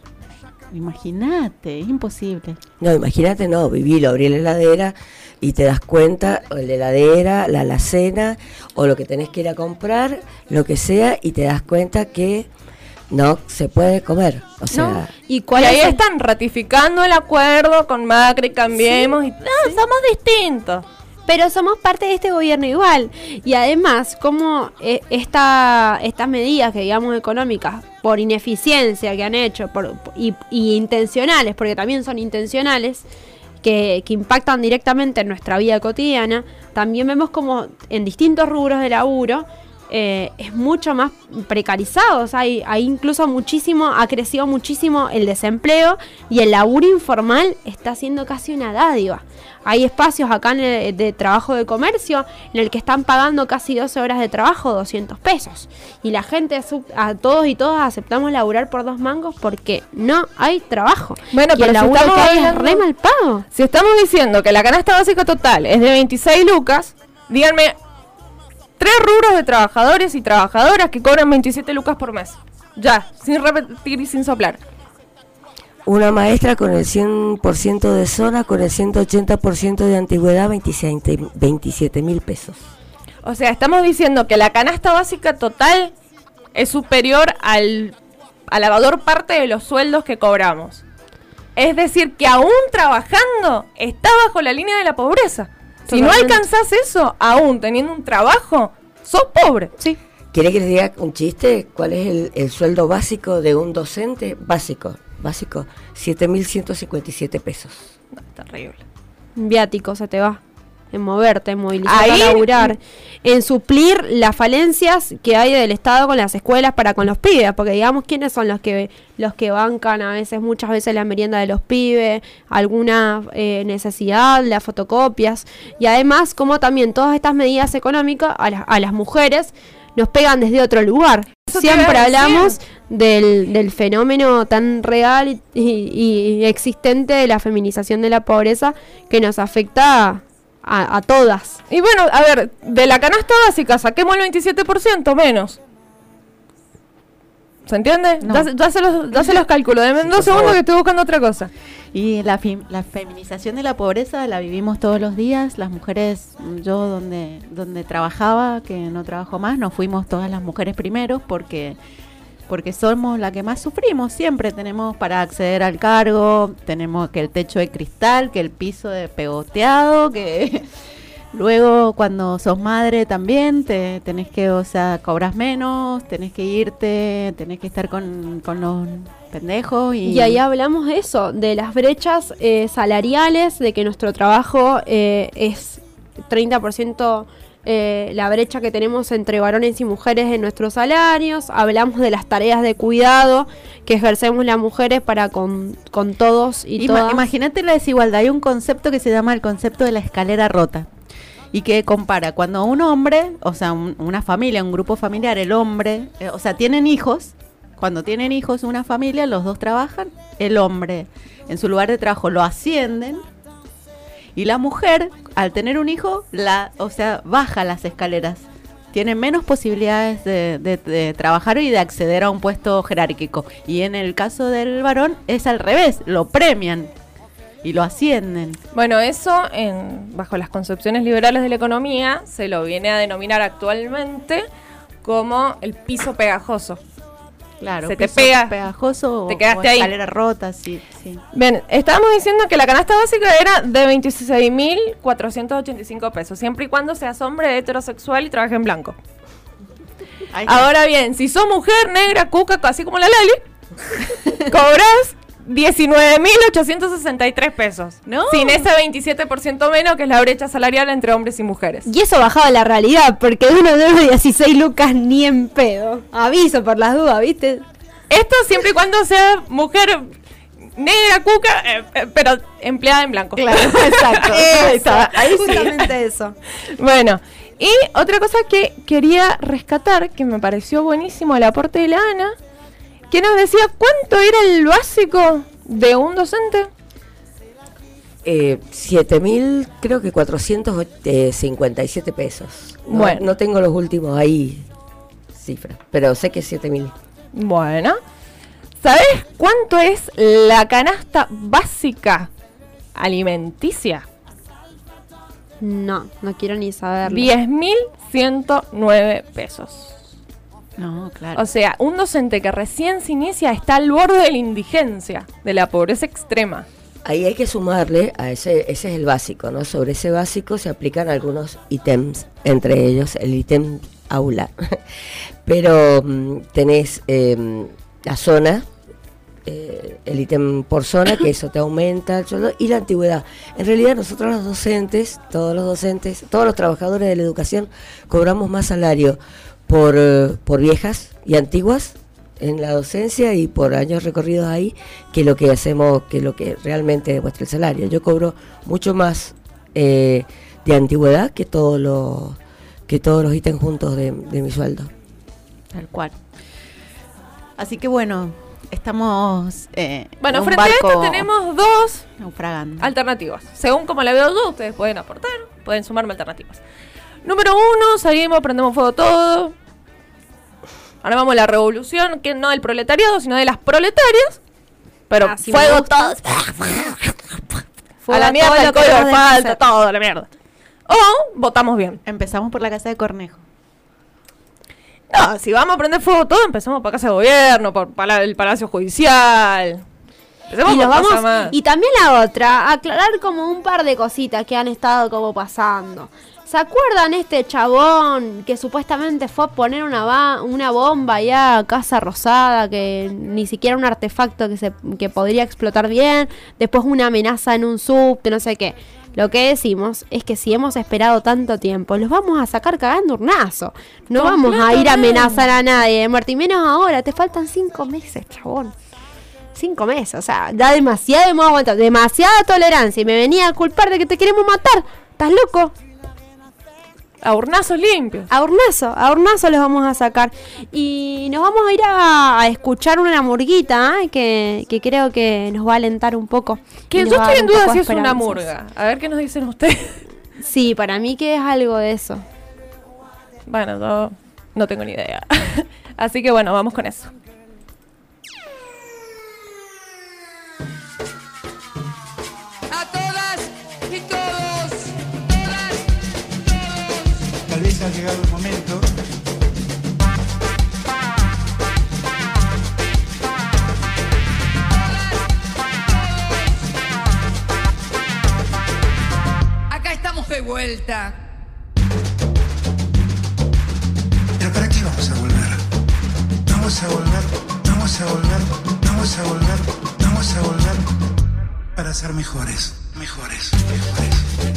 Imagínate, es imposible. No, imagínate, no, vivilo, abrí la heladera y te das cuenta, o la heladera, la alacena, o lo que tenés que ir a comprar, lo que sea, y te das cuenta que no se puede comer. O sea, No, ¿Y Y cuál ahí es el- están ratificando el acuerdo con Macri, cambiemos, y no, somos distintos. Pero somos parte de este gobierno igual. Y además, como eh, esta, estas medidas que digamos económicas, por ineficiencia que han hecho por, y, y intencionales, porque también son intencionales, que, que impactan directamente en nuestra vida cotidiana, también vemos como en distintos rubros de laburo eh, es mucho más precarizado. O sea, hay, hay incluso muchísimo, ha crecido muchísimo el desempleo y el laburo informal está siendo casi una dádiva. Hay espacios acá en el, de trabajo de comercio en el que están pagando casi doce horas de trabajo, doscientos pesos. Y la gente, sub- a todos y todas aceptamos laburar por dos mangos porque no hay trabajo. Bueno, y pero el si laburo estamos que hay es hablando- re mal pago. Si estamos diciendo que la canasta básica total es de veintiséis lucas, díganme tres rubros de trabajadores y trabajadoras que cobran veintisiete lucas por mes. Ya, sin repetir y sin soplar. una maestra con el cien por ciento de zona, con el ciento ochenta por ciento de antigüedad, veintisiete mil pesos. O sea, estamos diciendo que la canasta básica total es superior al, a la mayor parte de los sueldos que cobramos. Es decir, que aún trabajando está bajo la línea de la pobreza. Si no Totalmente. alcanzás eso, aún teniendo un trabajo, sos pobre. Sí. ¿Quiere que les diga un chiste? ¿Cuál es el, el sueldo básico de un docente? Básico, básico, siete mil ciento cincuenta y siete pesos. No, terrible. Un viático se te va. En moverte, en movilizarte Ahí- a laburar. En suplir las falencias que hay del Estado con las escuelas para con los pibes. Porque digamos, ¿quiénes son los que los que bancan a veces, muchas veces la merienda de los pibes? Alguna eh, necesidad, las fotocopias. Y además, como también todas estas medidas económicas a, la- a las mujeres nos pegan desde otro lugar. Eso te iba a Siempre decir. hablamos del, del fenómeno tan real y, y- y existente de la feminización de la pobreza que nos afecta a, a todas. Y bueno, a ver, de la canasta básica saquemos el veintisiete por ciento menos. ¿Se entiende? No. Ya, se- ya se los, ya se los calculo. Denme Sí, dos por segundos favor. que estoy buscando otra cosa. Y la, fem- la feminización de la pobreza la vivimos todos los días. Las mujeres, yo donde, donde trabajaba, que no trabajo más, nos fuimos todas las mujeres primero porque, porque somos la que más sufrimos. Siempre tenemos para acceder al cargo, tenemos que el techo de cristal, que el piso de pegoteado, que luego cuando sos madre también te tenés que, o sea, cobras menos, tenés que irte, tenés que estar con, con los pendejos. Y, Y ahí hablamos de eso, de las brechas eh, salariales, de que nuestro trabajo eh, es treinta por ciento eh, la brecha que tenemos entre varones y mujeres en nuestros salarios. Hablamos de las tareas de cuidado que ejercemos las mujeres para con, con todos y Ima- todas. Imagínate la desigualdad. Hay un concepto que se llama el concepto de la escalera rota y que compara cuando un hombre, o sea, un- una familia, un grupo familiar, el hombre, eh, o sea, tienen hijos. Cuando tienen hijos, una familia, los dos trabajan. El hombre, en su lugar de trabajo, lo ascienden Y la mujer, al tener un hijo, la, o sea, baja las escaleras. Tiene menos posibilidades de, de, de trabajar y de acceder a un puesto jerárquico. Y en el caso del varón es al revés, lo premian y lo ascienden. Bueno, eso en, bajo las concepciones liberales de la economía se lo viene a denominar actualmente como el piso pegajoso. Claro, se te pega, pegajoso, te quedaste o ahí. Escalera rota, sí, sí. Bien, estábamos diciendo que la canasta básica era de veintiséis mil cuatrocientos ochenta y cinco pesos, siempre y cuando seas hombre heterosexual y trabajes en blanco. Ahí Ahora bien, si sos mujer, negra, cuca, así como la Lali, cobras diecinueve mil ochocientos sesenta y tres pesos. ¿No? Sin ese veintisiete por ciento menos que es la brecha salarial entre hombres y mujeres. Y eso bajaba la realidad, porque uno de dieciséis lucas ni en pedo. Aviso por las dudas, ¿viste? Esto siempre y cuando sea mujer negra, cuca, eh, eh, pero empleada en blanco. Claro, exacto. Eso, ahí justamente sí. eso. Bueno, y otra cosa que quería rescatar, que me pareció buenísimo el aporte de la Ana, que nos decía cuánto era el básico de un docente. Eh, siete mil, creo que cuatrocientos cincuenta y siete pesos. No, Bueno. no tengo los últimos ahí cifras, pero sé que es siete mil. Bueno, ¿sabes cuánto es la canasta básica alimenticia? No, no quiero ni saberlo. diez mil ciento nueve pesos. No, claro. O sea, un docente que recién se inicia está al borde de la indigencia, de la pobreza extrema. Ahí hay que sumarle a ese, ese es el básico, ¿no? Sobre ese básico se aplican algunos ítems, entre ellos el ítem aula. Pero mm, tenés eh, la zona, eh, el ítem por zona, que eso te aumenta el sueldo, y la antigüedad. En realidad nosotros los docentes, todos los docentes, todos los trabajadores de la educación, cobramos más salario por, eh, por viejas y antiguas en la docencia y por años recorridos ahí, que lo que hacemos, que lo que realmente demuestra el salario. Yo cobro mucho más eh, de antigüedad que todos los que todos los ítems juntos de, de mi sueldo. Tal cual. Así que bueno, estamos eh, Bueno, en un frente a barco esto tenemos dos naufragando. alternativas. Según como la veo yo, ustedes pueden aportar, pueden sumarme alternativas. Número uno, salimos, prendemos fuego todo. Armamos la revolución, que no del proletariado, sino de las proletarias. Pero Así me fuego gusta. todo. Fuego A la a mierda, todo el lo que código nos de deja falta, hacer. todo, a la mierda. O votamos bien. Empezamos por la casa de Cornejo. No, si vamos a prender fuego todo, empezamos por casa de gobierno, por pala- el Palacio Judicial. Empecemos Y, por nos cosas vamos, más. y también la otra, aclarar como un par de cositas que han estado como pasando. ¿Se acuerdan este chabón que supuestamente fue a poner una, ba- una bomba allá a Casa Rosada, que ni siquiera un artefacto que, se, que podría explotar bien? Después una amenaza en un subte, no sé qué. Lo que decimos es que si hemos esperado tanto tiempo, los vamos a sacar cagando urnazo. No vamos a ir a amenazar a nadie de muerte. Y menos ahora, te faltan cinco meses, chabón. Cinco meses, o sea, da demasiado, hemos aguantado, demasiada tolerancia. Y me venía a culpar de que te queremos matar. ¿Estás loco? A urnazos limpios. A urnazo, a urnazo los vamos a sacar. Y nos vamos a ir a, a escuchar una murguita, ¿eh? que, que creo que nos va a alentar un poco. Que Y nos yo va a estoy dar en un duda poco si de es una esperanzas. murga. A ver qué nos dicen ustedes. Sí, para mí que es algo de eso. Bueno, yo no tengo ni idea. Así que bueno, vamos con eso. A todas y todos, todas, todos. Tal vez ha llegado el momento Acá estamos de vuelta. ¿Pero para qué vamos a volver? Vamos a volver, vamos a volver, vamos a volver, vamos a volver para ser mejores, mejores, mejores.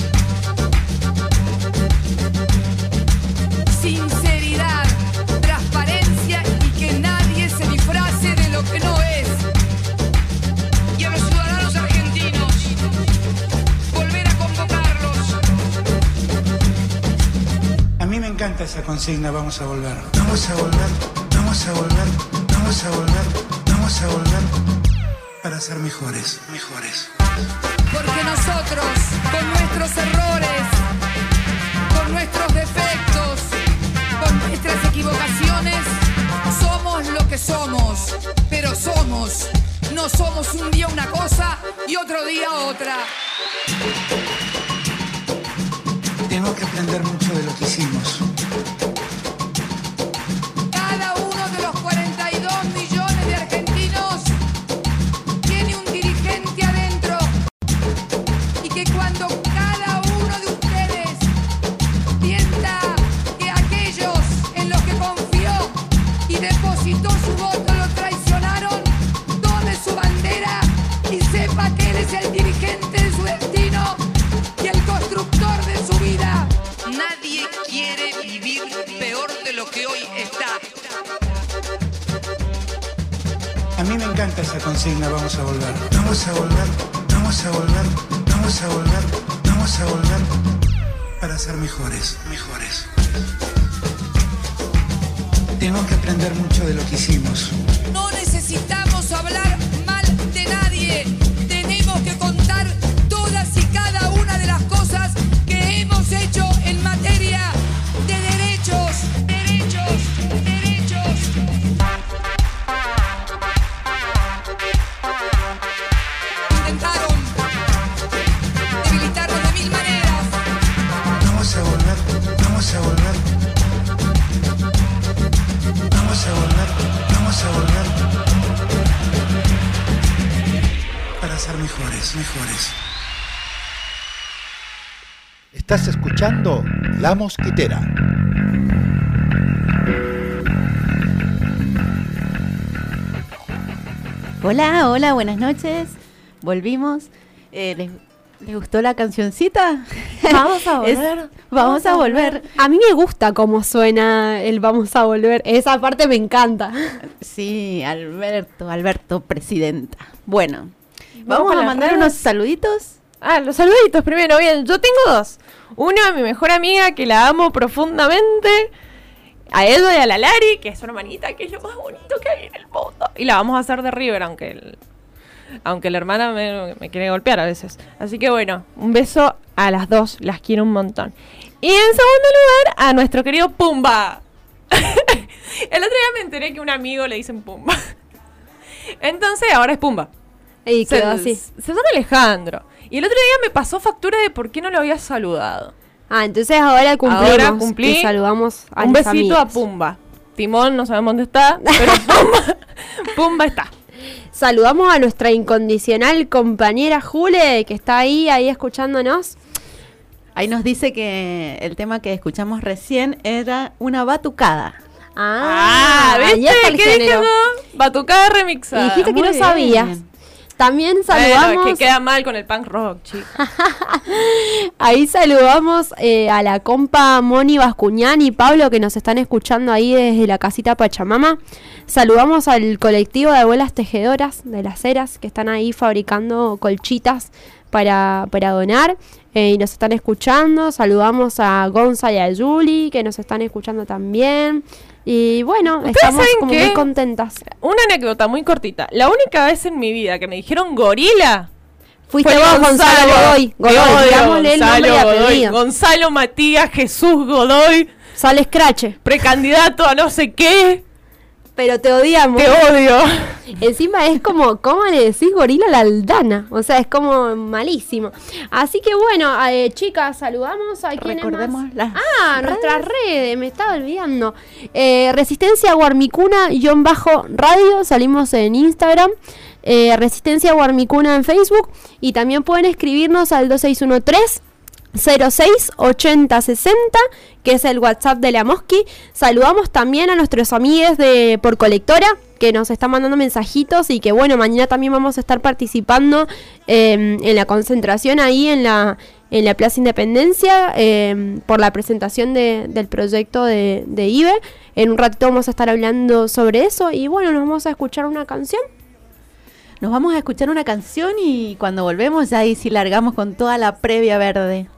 Sinceridad, transparencia y que nadie se disfrace de lo que no es. Y a los ciudadanos argentinos, volver a convocarlos. A mí me encanta esa consigna, vamos a volver. Vamos a volver, vamos a volver, vamos a volver, vamos a volver para ser mejores, mejores. porque nosotros, con nuestros errores, con nuestros defectos, con nuestras equivocaciones, somos lo que somos, pero somos, no somos un día una cosa y otro día otra. Tengo que aprender mucho de lo que hicimos. Cada uno de los cuarenta y dos millones de argentinos tiene un dirigente adentro y que cuando cada uno de ustedes sienta que aquellos en los que confió y depositó su voto lo traicionaron, tome su bandera y sepa que él es el dirigente de su destino y el constructor de su vida. Nadie quiere vivir peor de lo que hoy está. A mí me encanta esa consigna, vamos a volver. Vamos a volver, vamos a volver, vamos a volver, vamos a volver para ser mejores, mejores. Tengo que aprender mucho de lo que hicimos. No necesitamos hablar mal de nadie. Tenemos que contar todas y cada una de las cosas que hemos hecho en materia de derechos, derechos, derechos. Intentaron debilitarnos de mil maneras. Vamos a volver, vamos a volver. Vamos a volver, vamos a volver para ser mejores, mejores. Estás escuchando La Mosquitera. Hola, hola, buenas noches. Volvimos. Eh, ¿les, les gustó la cancioncita? Vamos a Es- volver. vamos a volver. A mí me gusta cómo suena el vamos a volver. Esa parte me encanta. Sí, Alberto, Alberto, presidenta. Bueno, Vamos vamos con a las mandar redes. unos saluditos. Ah, los saluditos primero. Bien, yo tengo dos. Una, mi mejor amiga, que la amo profundamente. A Edo y a la Lari, que es su hermanita, que es lo más bonito que hay en el mundo. Y la vamos a hacer de River, aunque el, aunque la hermana me, me quiere golpear a veces. Así que bueno, un beso a las dos, las quiero un montón. Y en segundo lugar, a nuestro querido Pumba. El otro día me enteré que un amigo le dicen Pumba. Entonces ahora es Pumba. Y Se, quedó así. se llama Alejandro. Y el otro día me pasó factura de por qué no lo había saludado. Ah, entonces ahora cumplimos. Ahora cumplí. Y saludamos a Un los besito amigos. a Pumba. Timón, no sabemos dónde está, pero Pumba, Pumba está. Saludamos a nuestra incondicional compañera Jule, que está ahí, ahí escuchándonos. Ahí nos dice que el tema que escuchamos recién era una batucada. Ah, Ah, ahí ¿viste? está el ¿Qué dije género. yo? Batucada remixada. Y dijiste que Muy no bien. sabías. También saludamos. Bueno, es que queda mal con el punk rock, chicos. Ahí saludamos eh, a la compa Moni Bascuñán y Pablo que nos están escuchando ahí desde la casita Pachamama. Saludamos al colectivo de abuelas tejedoras de las Heras que están ahí fabricando colchitas para, para donar eh, y nos están escuchando. Saludamos a Gonza y a Yuli que nos están escuchando también. Y bueno, ¿Ustedes estamos saben como qué? muy contentas. Una anécdota muy cortita. La única vez en mi vida que me dijeron gorila Fuiste fue vos, Gonzalo Godoy. Te Godoy, odio, digámosle el nombre y Gonzalo Godoy. apellido. Gonzalo Matías Jesús Godoy, Sale Scratch. precandidato a no sé qué. Pero te odiamos. Te odio. Encima es como, ¿cómo le decís gorila a la Aldana? O sea, es como malísimo. Así que bueno, eh, chicas, saludamos a quienes Recordemos más. las Ah, nuestras redes, me estaba olvidando. Eh, Resistencia Guarmicuna, guión bajo radio, salimos en Instagram. Eh, Resistencia Guarmicuna en Facebook. Y también pueden escribirnos al dos seis uno tres cero seis ochenta sesenta, que es el WhatsApp de la Mosqui. Saludamos también a nuestros amigos de Por Colectora, que nos están mandando mensajitos y que bueno, mañana también vamos a estar participando eh, en la concentración ahí en la, en la Plaza Independencia eh, por la presentación de, del proyecto de, de I B E. En un ratito vamos a estar hablando sobre eso y bueno, nos vamos a escuchar una canción. Nos vamos a escuchar una canción y cuando volvemos ya ahí sí largamos con toda la previa verde.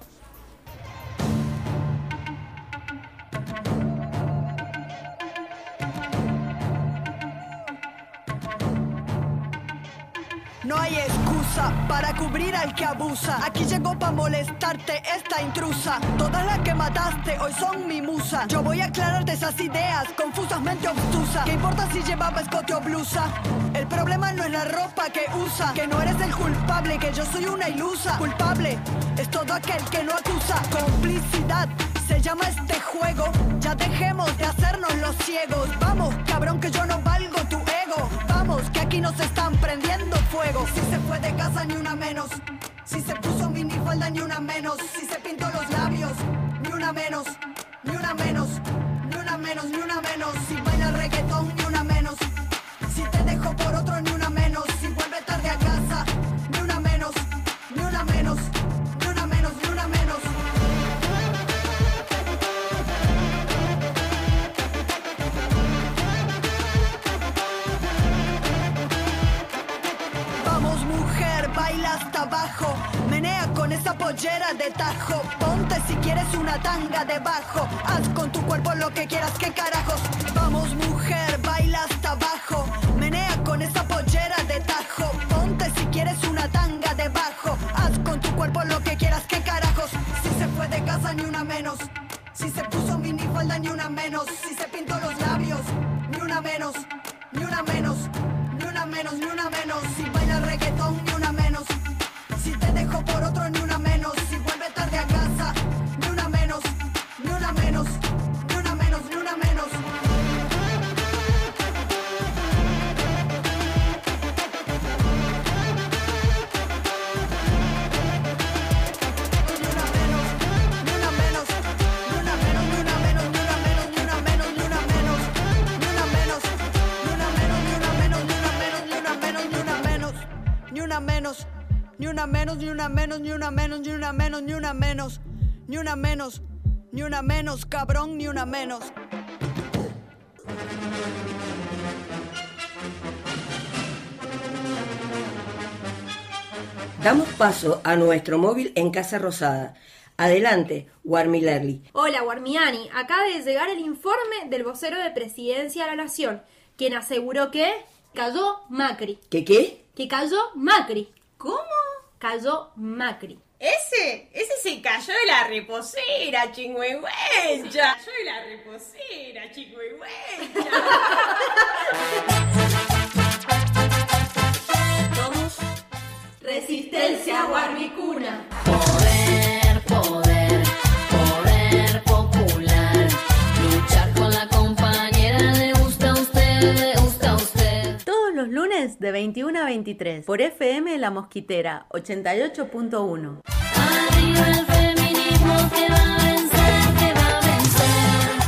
No hay excusa excusa para cubrir al que abusa. Aquí llegó pa' molestarte esta intrusa. Todas las que mataste hoy son mi musa. Yo voy a aclararte esas ideas confusamente obtusas. ¿Qué importa si llevaba escote o blusa? El problema no es la ropa que usa, que no eres el culpable, que yo soy una ilusa. Culpable es todo aquel que no acusa. Complicidad se llama este juego. Ya dejemos de hacernos los ciegos. Vamos, cabrón, que yo no valgo tu ego. Vamos, que aquí nos están prendiendo fuego. Si se fue de casa ni una menos. Si se puso minifalda ni una menos. Si se pintó los labios ni una menos. Ni una menos, ni una menos, ni una menos. Si baila reggaetón ni una menos. Si te dejo por otro ni una menos. Si vuelve tarde a casa ni una menos. Ni una menos, ni una menos, ni una menos. Vamos mujer, baila hasta abajo. Menea con esa pollera de tajo. Ponte si quieres una tanga debajo. Haz con tu cuerpo lo que quieras, qué carajos. Vamos mujer, baila hasta abajo. Menea con esa pollera de tajo. Ponte si quieres una tanga debajo. Haz con tu cuerpo lo que quieras, qué carajos. Si se fue de casa ni una menos. Si se puso minifalda ni una menos. Si se pintó los labios ni una menos. Ni una menos, ni una menos, ni una menos. Si baila reggaetón ni una menos. Si te dejo por otro ni una menos. Si vuelve tarde a casa ni una menos. Ni una menos, ni una menos, ni una menos. Ni una menos, ni una menos, ni una menos, ni una menos, ni una menos, ni una menos, ni una menos, ni una menos, cabrón, ni una menos. Damos paso a nuestro móvil en Casa Rosada. Adelante, Warmi Lerli. Hola, Warmiani. Acaba de llegar el informe del vocero de Presidencia de la Nación, quien aseguró que cayó Macri. ¿Qué qué? Que cayó Macri. ¿Cómo? Cayó Macri. Ese, ese se cayó de la reposera, chingüengüencha. Cayó de la reposera, chingüengüencha. Somos Resistencia Guarmicuna. Poder, poder, poder popular. Luchar con la compañera, le gusta a usted, le gusta a usted. Todos los lunes de veintiuno a veintitrés por F M La Mosquitera ochenta y ocho punto uno. Arriba el feminismo que va a vencer, que va a vencer.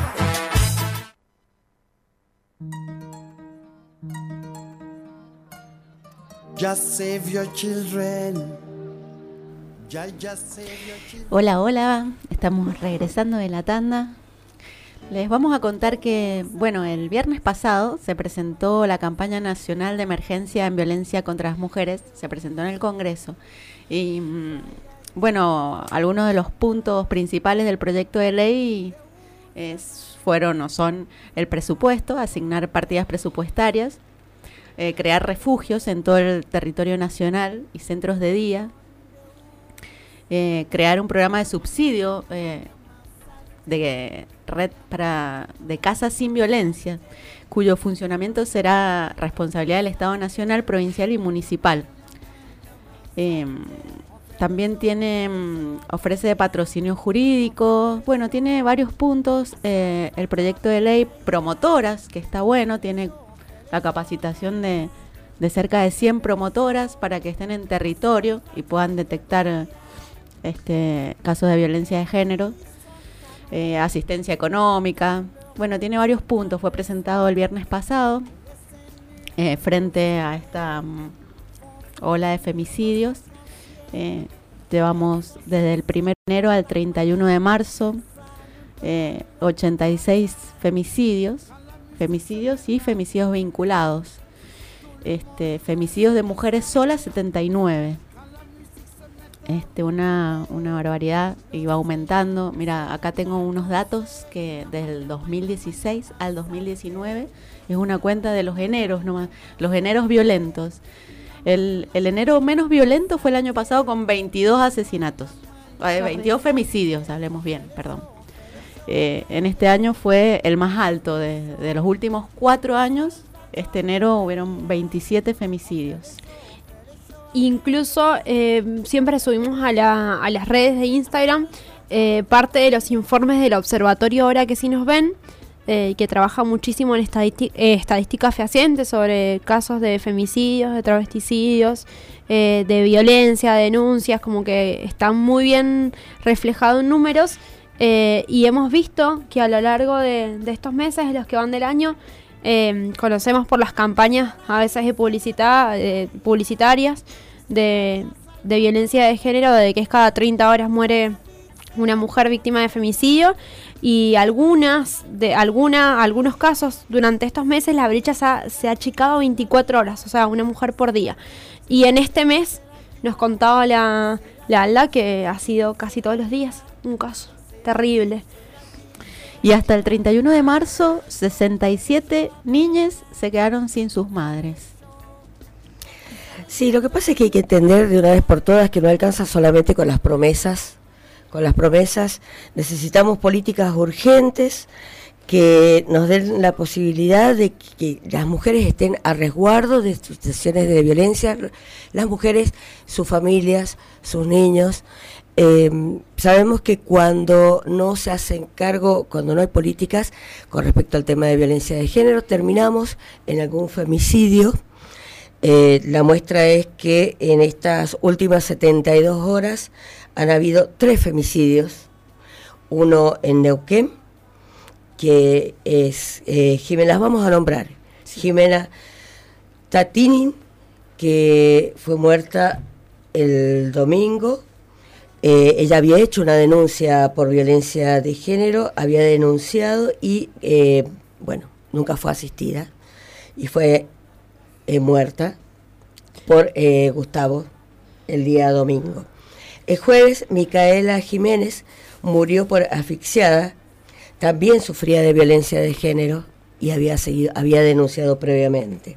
Just save your children. Ya, ya save your children. Hola, hola, estamos regresando de la tanda. Les vamos a contar que, bueno, el viernes pasado se presentó la campaña nacional de emergencia en violencia contra las mujeres, se presentó en el Congreso. Y, bueno, algunos de los puntos principales del proyecto de ley es, fueron o son el presupuesto, asignar partidas presupuestarias, eh, crear refugios en todo el territorio nacional y centros de día, eh, crear un programa de subsidio eh, de red para de casas sin violencia, cuyo funcionamiento será responsabilidad del Estado nacional, provincial y municipal. Eh, también tiene ofrece patrocinio jurídico, bueno, tiene varios puntos. Eh, el proyecto de ley promotoras, que está bueno, tiene la capacitación de, de cerca de cien promotoras para que estén en territorio y puedan detectar este casos de violencia de género. Eh, asistencia económica, bueno, tiene varios puntos. Fue presentado el viernes pasado eh, frente a esta um, ola de femicidios. Eh, llevamos desde el primero de enero al treinta y uno de marzo eh, ochenta y seis femicidios, femicidios y femicidios vinculados. Este, femicidios de mujeres solas setenta y nueve. Este, una, una barbaridad, y va aumentando. Mira, acá tengo unos datos que desde el dos mil dieciséis al dos mil diecinueve es una cuenta de los eneros nomás, los eneros violentos. El, el enero menos violento fue el año pasado con veintidós asesinatos, eh, veintidós femicidios, hablemos bien, perdón. Eh, en este año fue el más alto de, de los últimos cuatro años. Este enero hubieron veintisiete femicidios. Incluso eh, siempre subimos a, la, a las redes de Instagram eh, parte de los informes del observatorio Ahora que sí nos ven, eh, que trabaja muchísimo en estadística, eh, estadísticas fehacientes sobre casos de femicidios, de travesticidios, eh, de violencia, denuncias, como que están muy bien reflejados en números. Eh, y hemos visto que a lo largo de, de estos meses, de los que van del año, eh, conocemos por las campañas a veces de publicita, eh, publicitarias de, de violencia de género, de que es cada treinta horas muere una mujer víctima de femicidio, y algunas de alguna algunos casos durante estos meses la brecha se ha, se ha achicado a veinticuatro horas, o sea, una mujer por día. Y en este mes nos contaba la, la Alda que ha sido casi todos los días un caso terrible. Y hasta el treinta y uno de marzo, sesenta y siete niñas se quedaron sin sus madres. Sí, lo que pasa es que hay que entender de una vez por todas que no alcanza solamente con las promesas. Con las promesas necesitamos políticas urgentes que nos den la posibilidad de que las mujeres estén a resguardo de situaciones de violencia, las mujeres, sus familias, sus niños. Eh, sabemos que cuando no se hacen cargo, cuando no hay políticas con respecto al tema de violencia de género, terminamos en algún femicidio. Eh, la muestra es que en estas últimas setenta y dos horas han habido tres femicidios, uno en Neuquén, que es eh, Jimena, las vamos a nombrar, sí. Jimena Tatinin, que fue muerta el domingo. Eh, ella había hecho una denuncia por violencia de género, había denunciado y, eh, bueno, nunca fue asistida y fue eh, muerta por eh, Gustavo el día domingo. El jueves, Micaela Jiménez murió por asfixiada, también sufría de violencia de género y había, seguido, había denunciado previamente.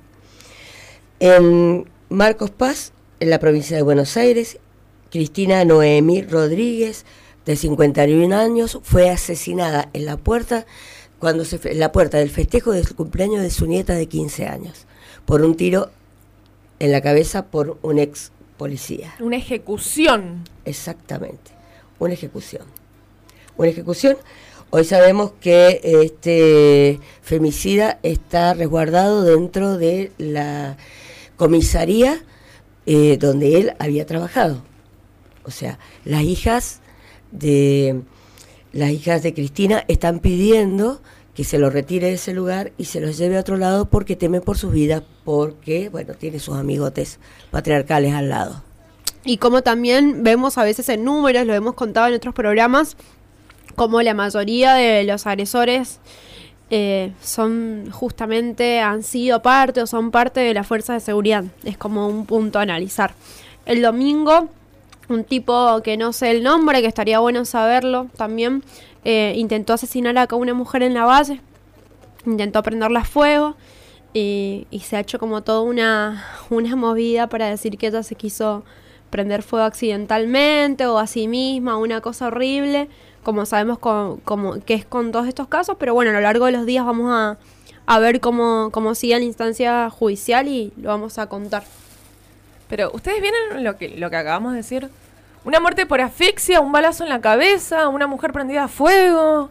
En Marcos Paz, en la provincia de Buenos Aires, Cristina Noemí Rodríguez, de cincuenta y un años, fue asesinada en la puerta cuando se en la puerta del festejo del cumpleaños de su nieta de quince años, por un tiro en la cabeza por un ex policía. Una ejecución. Exactamente, una ejecución. Una ejecución. Hoy sabemos que este femicida está resguardado dentro de la comisaría eh, donde él había trabajado. O sea, las hijas de las hijas de Cristina están pidiendo que se lo retire de ese lugar y se los lleve a otro lado porque temen por sus vidas, porque, bueno, tiene sus amigotes patriarcales al lado. Y como también vemos a veces en números, lo hemos contado en otros programas, como la mayoría de los agresores eh, son justamente, han sido parte o son parte de las fuerzas de seguridad. Es como un punto a analizar. El domingo, un tipo que no sé el nombre, que estaría bueno saberlo también, eh, intentó asesinar acá a una mujer en la Valle, intentó prenderla a fuego y, y se ha hecho como toda una, una movida para decir que ella se quiso prender fuego accidentalmente o a sí misma, una cosa horrible, como sabemos con, como, que es con todos estos casos, pero bueno, a lo largo de los días vamos a, a ver cómo, cómo sigue la instancia judicial y lo vamos a contar. Pero ustedes vienen lo que, lo que acabamos de decir. Una muerte por asfixia, un balazo en la cabeza, una mujer prendida a fuego.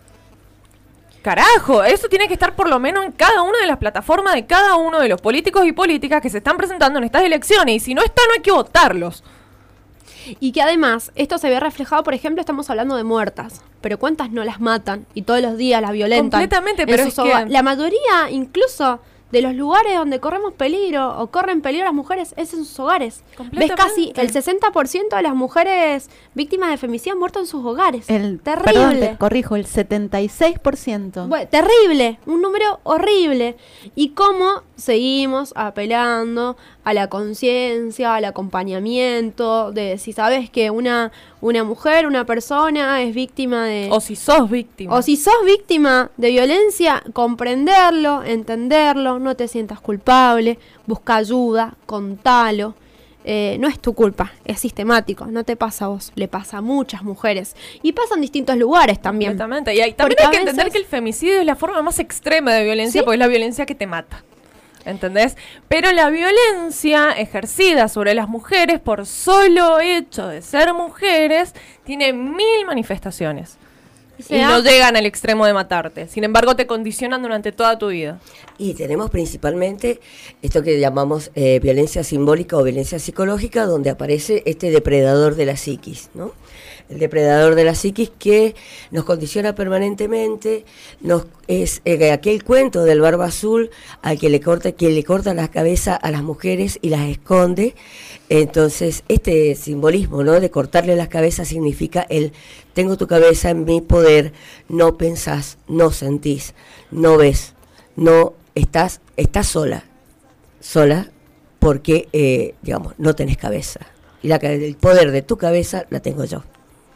Carajo, eso tiene que estar por lo menos en cada una de las plataformas de cada uno de los políticos y políticas que se están presentando en estas elecciones. Y si no está, no hay que votarlos. Y que además, esto se ve reflejado, por ejemplo, estamos hablando de muertas. Pero ¿cuántas no las matan? Y todos los días las violentan. Completamente, pero es que... La mayoría, incluso... de los lugares donde corremos peligro o corren peligro las mujeres es en sus hogares. Ves casi el sesenta por ciento de las mujeres víctimas de femicidio han muerto en sus hogares. El, terrible. Perdón, te corrijo, el setenta y seis por ciento. Bueno, terrible, un número horrible. Y cómo seguimos apelando a la conciencia, al acompañamiento, de si sabes que una, una mujer, una persona es víctima de... O si sos víctima. O si sos víctima de violencia, comprenderlo, entenderlo, no te sientas culpable, busca ayuda, contalo. Eh, no es tu culpa, es sistemático, no te pasa a vos, le pasa a muchas mujeres. Y pasa en distintos lugares también. Exactamente, y hay, también Porque hay que a veces- entender que el femicidio es la forma más extrema de violencia, ¿Sí? porque es la violencia que te mata. ¿Entendés? Pero la violencia ejercida sobre las mujeres por solo hecho de ser mujeres tiene mil manifestaciones. O Y sea- no llegan al extremo de matarte. Sin embargo, te condicionan durante toda tu vida. Y tenemos principalmente esto que llamamos eh, violencia simbólica o violencia psicológica, donde aparece este depredador de la psiquis, ¿no? El depredador de la psiquis que nos condiciona permanentemente, nos es eh, aquel cuento del barba azul al que le corta, que le corta la cabeza a las mujeres y las esconde. Entonces, este simbolismo, ¿no?, de cortarle las cabezas significa el tengo tu cabeza en mi poder, no pensás, no sentís, no ves, no estás, estás sola, sola porque, eh, digamos, no tenés cabeza. Y la, el poder de tu cabeza la tengo yo.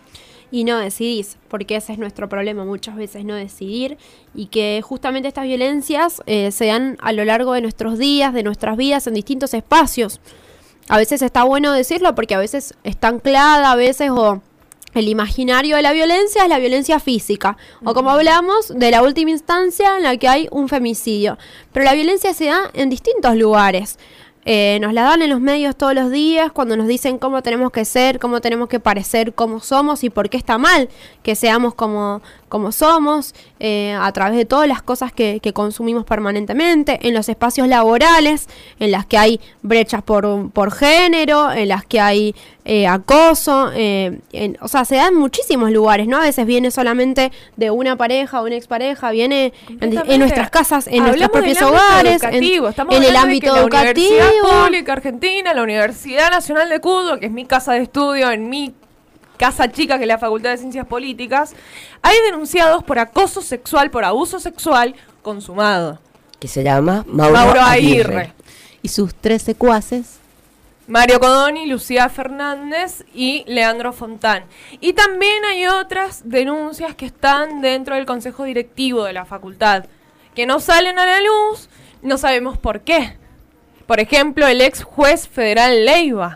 Y no decidís, porque ese es nuestro problema muchas veces, no decidir, y que justamente estas violencias eh, se dan a lo largo de nuestros días, de nuestras vidas, en distintos espacios. A veces está bueno decirlo porque a veces está anclada, a veces o el imaginario de la violencia es la violencia física, o como hablamos, de la última instancia en la que hay un femicidio. Pero la violencia se da en distintos lugares. Eh, nos la dan en los medios todos los días cuando nos dicen cómo tenemos que ser, cómo tenemos que parecer, cómo somos y por qué está mal que seamos como, como somos, eh, a través de todas las cosas que, que consumimos permanentemente, en los espacios laborales, en las que hay brechas por, por género, en las que hay eh, acoso, eh, en, o sea, se da en muchísimos lugares, ¿no? A veces viene solamente de una pareja o una expareja, viene en, en nuestras casas, en nuestros Hablamos del propios ámbito hogares, en, educativo. Estamos en el hablando de ámbito que la educativo. Universidad Pública Argentina, la Universidad Nacional de Cuyo, que es mi casa de estudio, en mi casa chica, que es la Facultad de Ciencias Políticas, hay denunciados por acoso sexual, por abuso sexual consumado. Que se llama Mauro, Mauro Aguirre. Aguirre. Y sus tres secuaces. Mario Codoni, Lucía Fernández y Leandro Fontán. Y también hay otras denuncias que están dentro del consejo directivo de la facultad, que no salen a la luz, no sabemos por qué. Por ejemplo, el ex juez federal Leiva.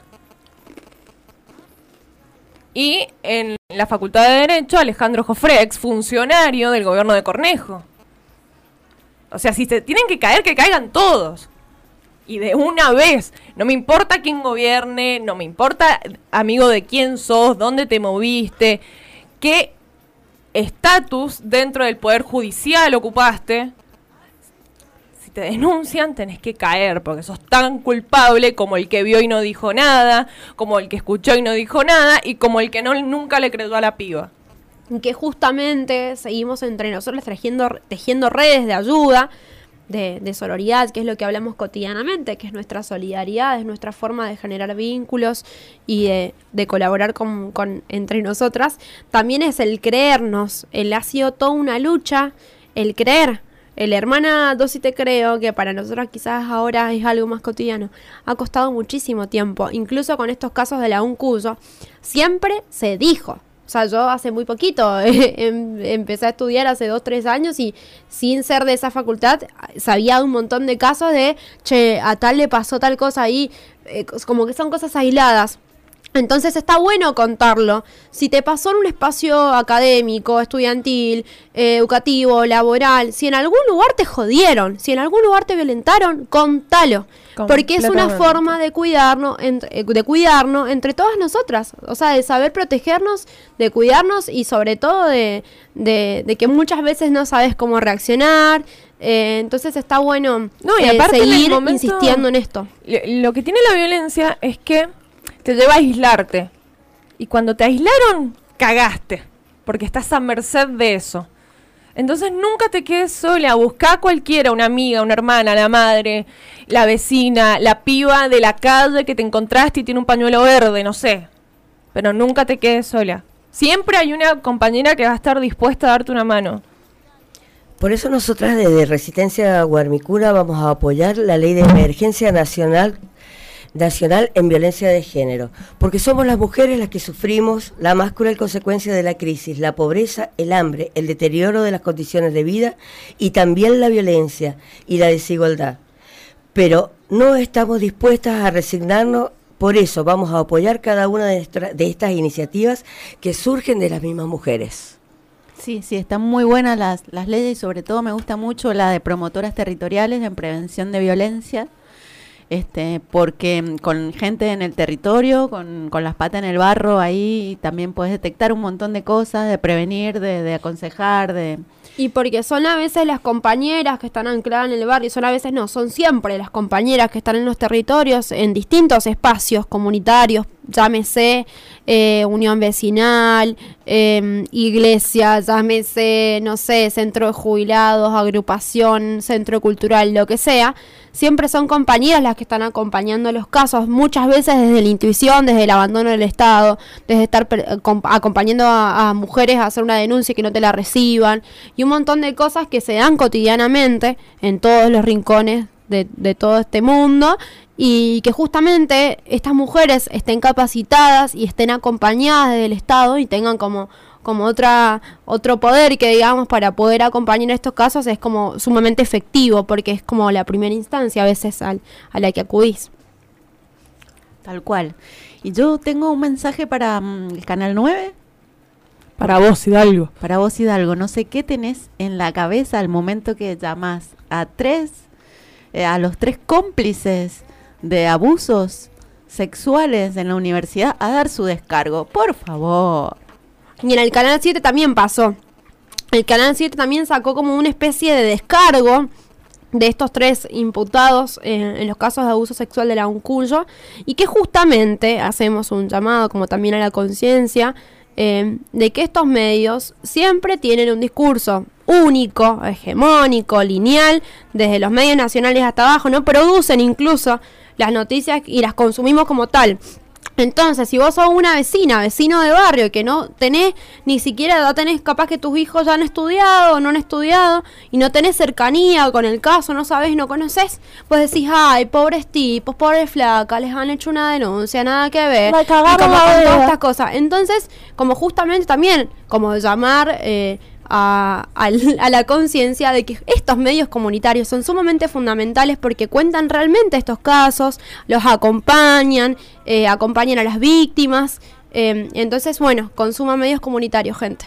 Y en la Facultad de Derecho, Alejandro Jofré, ex funcionario del gobierno de Cornejo. O sea, si se tienen que caer, que caigan todos. Y de una vez. No me importa quién gobierne, no me importa amigo de quién sos, dónde te moviste, qué estatus dentro del Poder Judicial ocupaste. Si te denuncian, tenés que caer, porque sos tan culpable como el que vio y no dijo nada, como el que escuchó y no dijo nada, y como el que no nunca le creyó a la piba. Que justamente seguimos entre nosotros tejiendo, tejiendo redes de ayuda, de, de sororidad, que es lo que hablamos cotidianamente, que es nuestra solidaridad, es nuestra forma de generar vínculos y de, de colaborar con, con, entre nosotras. También es el creernos, el ha sido toda una lucha, el creer. El hermana Dosi te creo, que para nosotros quizás ahora es algo más cotidiano, ha costado muchísimo tiempo, incluso con estos casos de la UNCUYO, siempre se dijo. O sea, yo hace muy poquito eh, em, empecé a estudiar hace dos, tres años y sin ser de esa facultad sabía un montón de casos de, che, a tal le pasó tal cosa ahí, eh, como que son cosas aisladas. Entonces está bueno contarlo. Si te pasó en un espacio académico, estudiantil, eh, educativo, laboral, si en algún lugar te jodieron, si en algún lugar te violentaron, contalo. Porque es una forma de cuidarnos, entre, de cuidarnos entre todas nosotras. O sea, de saber protegernos, de cuidarnos y sobre todo de, de, de que muchas veces no sabes cómo reaccionar. Eh, entonces está bueno no, y eh, aparte en el seguir momento, insistiendo en esto. Lo que tiene la violencia es que te lleva a aislarte. Y cuando te aislaron, cagaste. Porque estás a merced de eso. Entonces nunca te quedes sola. Buscá a cualquiera, una amiga, una hermana, la madre, la vecina, la piba de la calle que te encontraste y tiene un pañuelo verde, no sé. Pero nunca te quedes sola. Siempre hay una compañera que va a estar dispuesta a darte una mano. Por eso nosotras desde Resistencia Guarmicuna vamos a apoyar la Ley de Emergencia Nacional nacional en violencia de género, porque somos las mujeres las que sufrimos la más cruel consecuencia de la crisis, la pobreza, el hambre, el deterioro de las condiciones de vida y también la violencia y la desigualdad. Pero no estamos dispuestas a resignarnos, por eso vamos a apoyar cada una de, estra- de estas iniciativas que surgen de las mismas mujeres. Sí, sí, están muy buenas las, las leyes y sobre todo me gusta mucho la de promotoras territoriales en prevención de violencia, este, porque con gente en el territorio, con, con las patas en el barro, ahí también puedes detectar un montón de cosas, de prevenir, de, de aconsejar, de... Y porque son a veces las compañeras que están ancladas en el barrio, son a veces no, son siempre las compañeras que están en los territorios, en distintos espacios comunitarios, llámese eh, unión vecinal, eh, iglesia, llámese, no sé, centro de jubilados, agrupación, centro cultural, lo que sea. Siempre son compañeras las que están acompañando los casos, muchas veces desde la intuición, desde el abandono del Estado, desde estar per- acom- acompañando a, a mujeres a hacer una denuncia y que no te la reciban, y un montón de cosas que se dan cotidianamente en todos los rincones de, de todo este mundo, y que justamente estas mujeres estén capacitadas y estén acompañadas desde el Estado y tengan como... como otra otro poder que digamos para poder acompañar estos casos es como sumamente efectivo porque es como la primera instancia a veces al, a la que acudís. Tal cual. Y yo tengo un mensaje para um, el Canal nueve. Para vos, Hidalgo. Para vos, Hidalgo. No sé qué tenés en la cabeza al momento que llamás a tres, eh, a los tres cómplices de abusos sexuales en la universidad a dar su descargo. Por favor. Y en el Canal siete también pasó. El Canal siete también sacó como una especie de descargo de estos tres imputados eh, en los casos de abuso sexual de la Uncuyo, y que justamente hacemos un llamado como también a la conciencia eh, de que estos medios siempre tienen un discurso único, hegemónico, lineal, desde los medios nacionales hasta abajo, no producen incluso las noticias y las consumimos como tal. Entonces, si vos sos una vecina, vecino de barrio, que no tenés, ni siquiera no tenés, capaz que tus hijos ya han estudiado o no han estudiado, y no tenés cercanía con el caso, no sabés, no conocés, pues decís, ay, pobres tipos, pobres flacas, les han hecho una denuncia, nada que ver, Me y cagaron como la con vida. todas estas cosas. Entonces, como justamente también, como llamar... Eh, A, al- a la conciencia de que estos medios comunitarios son sumamente fundamentales porque cuentan realmente estos casos, los acompañan, eh, acompañan a las víctimas. Eh, entonces, bueno, consuma medios comunitarios, gente.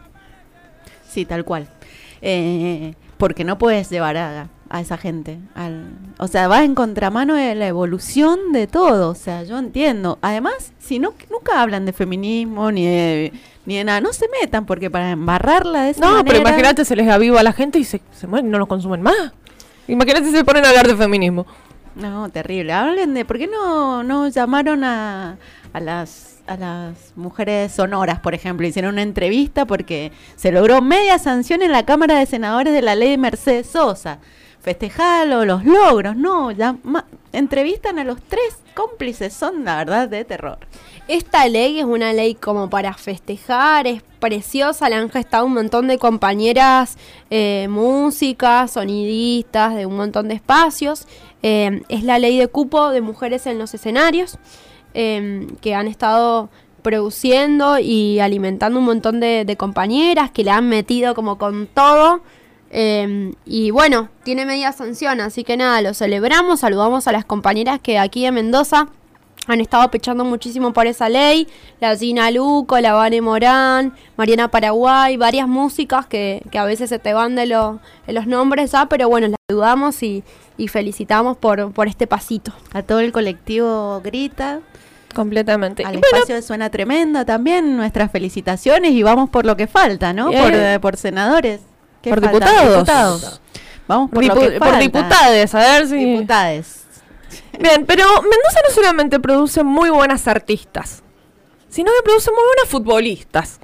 Sí, tal cual. Eh, porque no puedes llevar a, a esa gente. Al, o sea, va en contramano de la evolución de todo. O sea, yo entiendo. Además, si no, nunca hablan de feminismo ni de, ni de nada, no se metan porque para embarrarla de esa No, manera... pero imagínate, se les aviva a la gente y se, se mueren, no los consumen más. Imagínate si se ponen a hablar de feminismo. No, terrible. Hablen de por qué no, no llamaron a, a las a las mujeres sonoras, por ejemplo, hicieron una entrevista porque se logró media sanción en la Cámara de Senadores de la ley de Mercedes Sosa. Festejalo, los logros, no, ya ma- entrevistan a los tres cómplices, son la verdad de terror. Esta ley es una ley como para festejar, es preciosa, le han gestado un montón de compañeras eh, músicas, sonidistas, de un montón de espacios. Eh, es la ley de cupo de mujeres en los escenarios, eh, que han estado produciendo y alimentando un montón de, de compañeras, que le han metido como con todo. Eh, y bueno, tiene media sanción, así que nada, lo celebramos, saludamos a las compañeras que aquí en Mendoza han estado pechando muchísimo por esa ley, la Gina Luco, la Vane Morán, Mariana Paraguay, varias músicas que, que a veces se te van de, lo, de los nombres ya, pero bueno, las saludamos y, y felicitamos por, por este pasito. A todo el colectivo Grita. Completamente. Al Y espacio bueno, de Suena Tremenda también, nuestras felicitaciones y vamos por lo que falta, ¿no? Bien. Por, eh, por senadores. ¿Qué Por falta? diputados. Diputados. Vamos por lo dipu- que por falta. diputades, a ver si... Diputades. Bien, pero Mendoza no solamente produce muy buenas artistas, sino que produce muy buenas futbolistas.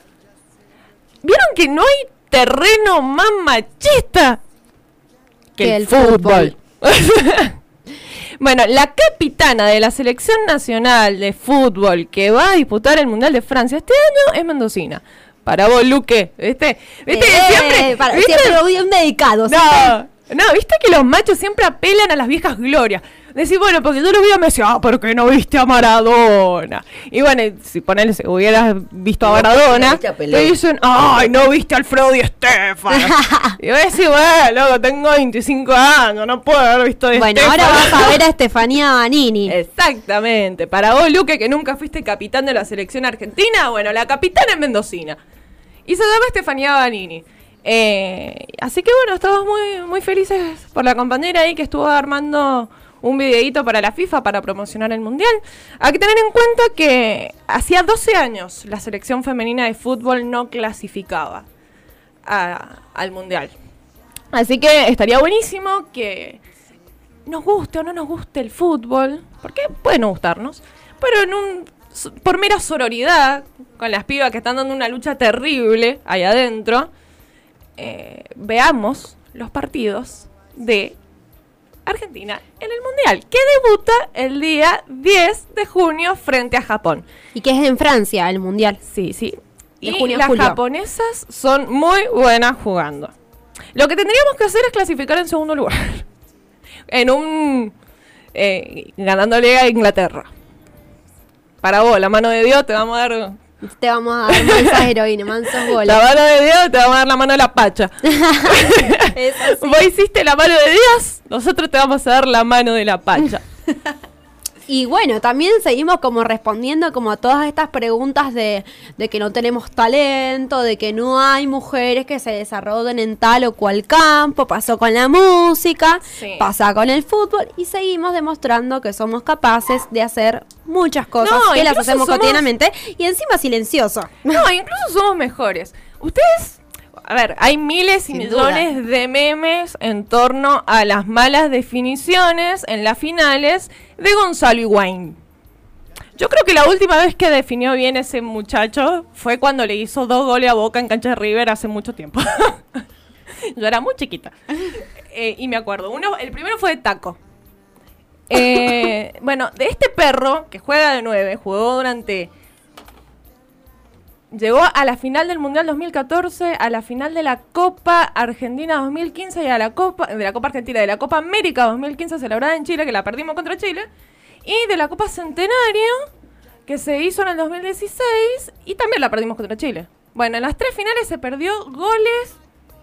¿Vieron que no hay terreno más machista que, Que el, el fútbol? Bueno, la capitana de la selección nacional de fútbol que va a disputar el Mundial de Francia este año es mendocina. Para vos, Luque, ¿viste? ¿Viste que Eh, siempre... para- ¿viste? siempre un dedicado. No, no, viste que los machos siempre apelan a las viejas glorias. Decís, bueno, porque yo lo vi a Messi, ah, ¿por qué no viste a Maradona? Y bueno, si ponele, si hubieras visto a Maradona, te dicen, ay, no viste a Alfredo Di Stéfano. Y yo decís, bueno, loco, tengo veinticinco años, no puedo haber visto a Di Bueno, Stéfano. ahora vas a ver a Estefanía Banini. Exactamente. Para vos, Luque, que nunca fuiste capitán de la selección argentina, bueno, la capitana es mendocina. Y se llama Estefanía Banini. Eh, así que bueno, estamos muy, muy felices por la compañera ahí que estuvo armando un videíto para la FIFA para promocionar el Mundial. Hay que tener en cuenta que hacía doce años la selección femenina de fútbol no clasificaba a- al Mundial. Así que estaría buenísimo que nos guste o no nos guste el fútbol, porque puede no gustarnos, pero en un, por mera sororidad, con las pibas que están dando una lucha terrible ahí adentro, eh, veamos los partidos de Argentina en el Mundial, que debuta el día diez de junio frente a Japón. Y que es en Francia el Mundial. Sí, sí. De Y junio a las julio. japonesas son muy buenas jugando. Lo que tendríamos que hacer es clasificar en segundo lugar. En un... Eh, ganándole a Inglaterra. Para vos, la mano de Dios, te vamos a dar... Te vamos a dar mansas heroína, mansos goles. La mano de Dios, te vamos a dar la mano de la pacha. Vos hiciste la mano de Dios, nosotros te vamos a dar la mano de la pacha. Y bueno, también seguimos como respondiendo como a todas estas preguntas de, de que no tenemos talento, de que no hay mujeres que se desarrollen en tal o cual campo, pasó con la música, Sí. pasa con el fútbol y seguimos demostrando que somos capaces de hacer muchas cosas, No, que las incluso hacemos somos- cotidianamente y encima silencioso. No, incluso somos mejores. Ustedes, a ver, hay miles y Sin millones duda. de memes en torno a las malas definiciones en las finales de Gonzalo Higuaín. Yo creo que la última vez que definió bien ese muchacho fue cuando le hizo dos goles a Boca en cancha de River hace mucho tiempo. Yo era muy chiquita. Eh, y me acuerdo, uno, el primero fue de taco. Eh, bueno, de este perro que juega de nueve, jugó durante... Llegó a la final del Mundial dos mil catorce, a la final de la Copa Argentina dos mil quince y a la Copa de la Copa Argentina, de la Copa América dos mil quince celebrada en Chile, que la perdimos contra Chile, y de la Copa Centenario, que se hizo en el dos mil dieciséis y también la perdimos contra Chile. Bueno, en las tres finales se perdió goles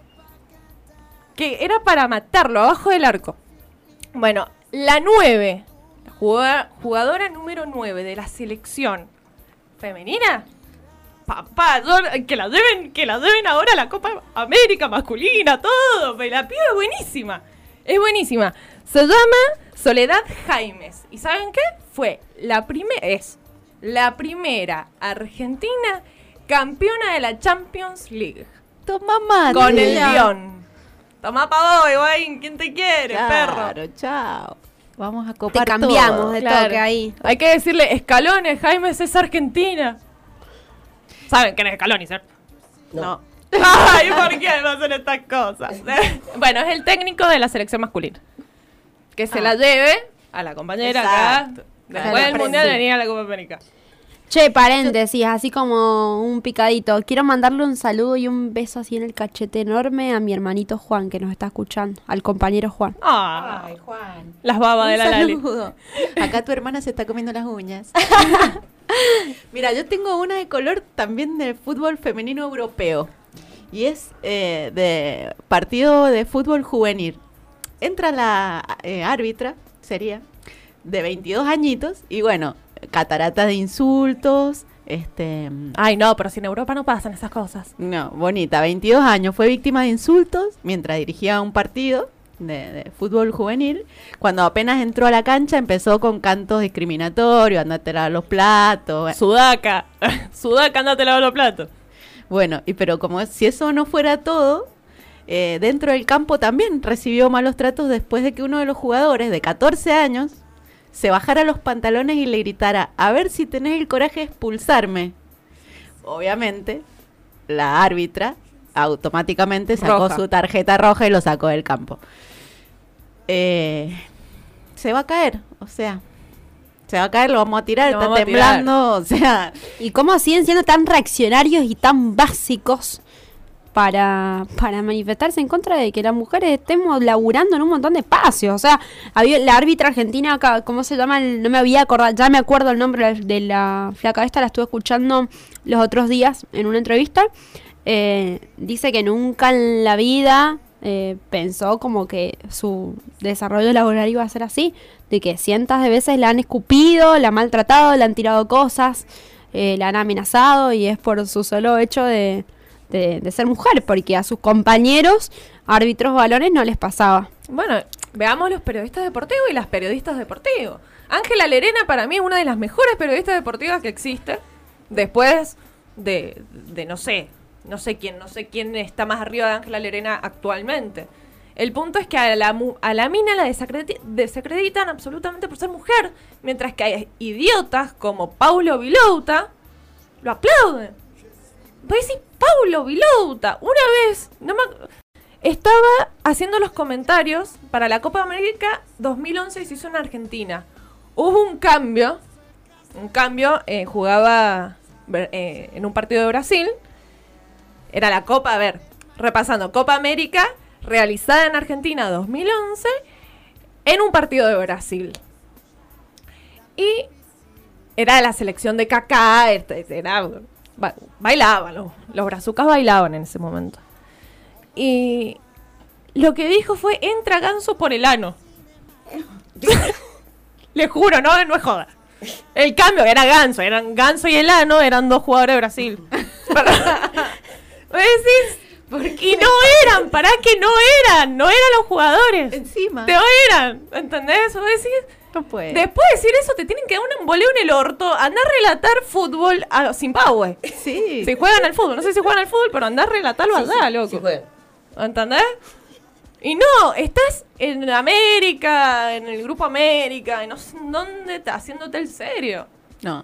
que era para matarlo abajo del arco. Bueno, la nueve, la jugada- jugadora número nueve de la selección femenina, papá, yo- que la lleven, que la lleven ahora a la Copa América masculina, todo, pero la piba es buenísima, es buenísima. Se llama Soledad Jaimes, ¿y saben qué? Fue la primera, es la primera argentina campeona de la Champions League. Toma mate. Con el Lyon. Tomá pa' vos, Higuaín, ¿quién te quiere, perro? Claro, chao. Vamos a copar Te cambiamos todo. de Claro. toque ahí. Hay que decirle, Escalones, Jaimes es argentina. ¿Saben quién es Scaloni, cierto? No. Ay, ¿por qué no hacen estas cosas? Bueno, es el técnico de la selección masculina. Que se Ah. la lleve a la compañera Exacto. acá. Después del Claro, Mundial sí. venía a la Copa América. Che, paréntesis, así como un picadito. Quiero mandarle un saludo y un beso así en el cachete enorme a mi hermanito Juan, que nos está escuchando, al compañero Juan. Ah, Ay, Juan. las babas Un de la Lali. saludo. Acá tu hermana se está comiendo las uñas. Mira, yo tengo una de color también de fútbol femenino europeo. Y es eh, de partido de fútbol juvenil. Entra la eh, árbitra, sería, de veintidós añitos. Y bueno, cataratas de insultos. Este, Ay, no, pero si en Europa no pasan esas cosas. no, bonita, veintidós años. Fue víctima de insultos mientras dirigía un partido de, de fútbol juvenil. Cuando apenas entró a la cancha empezó con cantos discriminatorios, andate a lavar los platos. Sudaca. Sudaca, andate a lavar los platos. Bueno, y pero como si eso no fuera todo, eh, dentro del campo también recibió malos tratos después de que uno de los jugadores de catorce años se bajara los pantalones y le gritara, a ver si tenés el coraje de expulsarme. Obviamente, la árbitra automáticamente sacó Roja. su tarjeta roja y lo sacó del campo. Eh, se va a caer, o sea, se va a caer, lo vamos a tirar, Lo está vamos a tirar. temblando, o sea... ¿Y cómo siguen siendo tan reaccionarios y tan básicos para, para manifestarse en contra de que las mujeres estemos laburando en un montón de espacios. O sea, había la árbitra argentina acá, ¿cómo se llama? El- no me había acordado, ya me acuerdo el nombre de la flaca esta, la estuve escuchando los otros días en una entrevista. Eh, dice que nunca en la vida eh, pensó como que su desarrollo laboral iba a ser así, de que cientos de veces la han escupido, la han maltratado, le han tirado cosas, eh, la han amenazado, y es por su solo hecho de, de, de ser mujer, porque a sus compañeros árbitros varones no les pasaba. Bueno, veamos los periodistas deportivos y las periodistas deportivos. Ángela Lerena para mí es una de las mejores periodistas deportivas que existe. Después de, de no sé, no sé quién, no sé quién está más arriba de Ángela Lerena actualmente. El punto es que a la, mu- a la mina la desacredi- desacreditan absolutamente por ser mujer, mientras que hay idiotas como Paulo Vilouta lo aplauden. Voy a decir, Paulo Vilouta, una vez, no me ac- estaba haciendo los comentarios para la Copa América dos mil once y se hizo en Argentina. Hubo un cambio, un cambio, eh, jugaba eh, en un partido de Brasil, era la Copa, a ver, repasando, Copa América realizada en Argentina dos mil once en un partido de Brasil. Y era la selección de Kaká, este, era, ba- bailaban, los, los brazucas bailaban en ese momento. Y lo que dijo fue, entra Ganso por el ano. Le juro, no, no es joda. El cambio era Ganso, eran Ganso y el ano, eran dos jugadores de Brasil. Vos decís, y no eran, pará que no eran, no eran los jugadores. Encima. No eran, ¿entendés? Vos decís, No puede. después de decir eso te tienen que dar un emboleo en el orto, andar a relatar fútbol a Zimbabue. Sí. Si juegan al fútbol, no sé si juegan al fútbol, pero andar a relatarlo Sí, allá, sí, loco. sí juegan. ¿Entendés? Y no, estás en América, en el Grupo América, y no sé en dónde estás haciéndote el serio. No.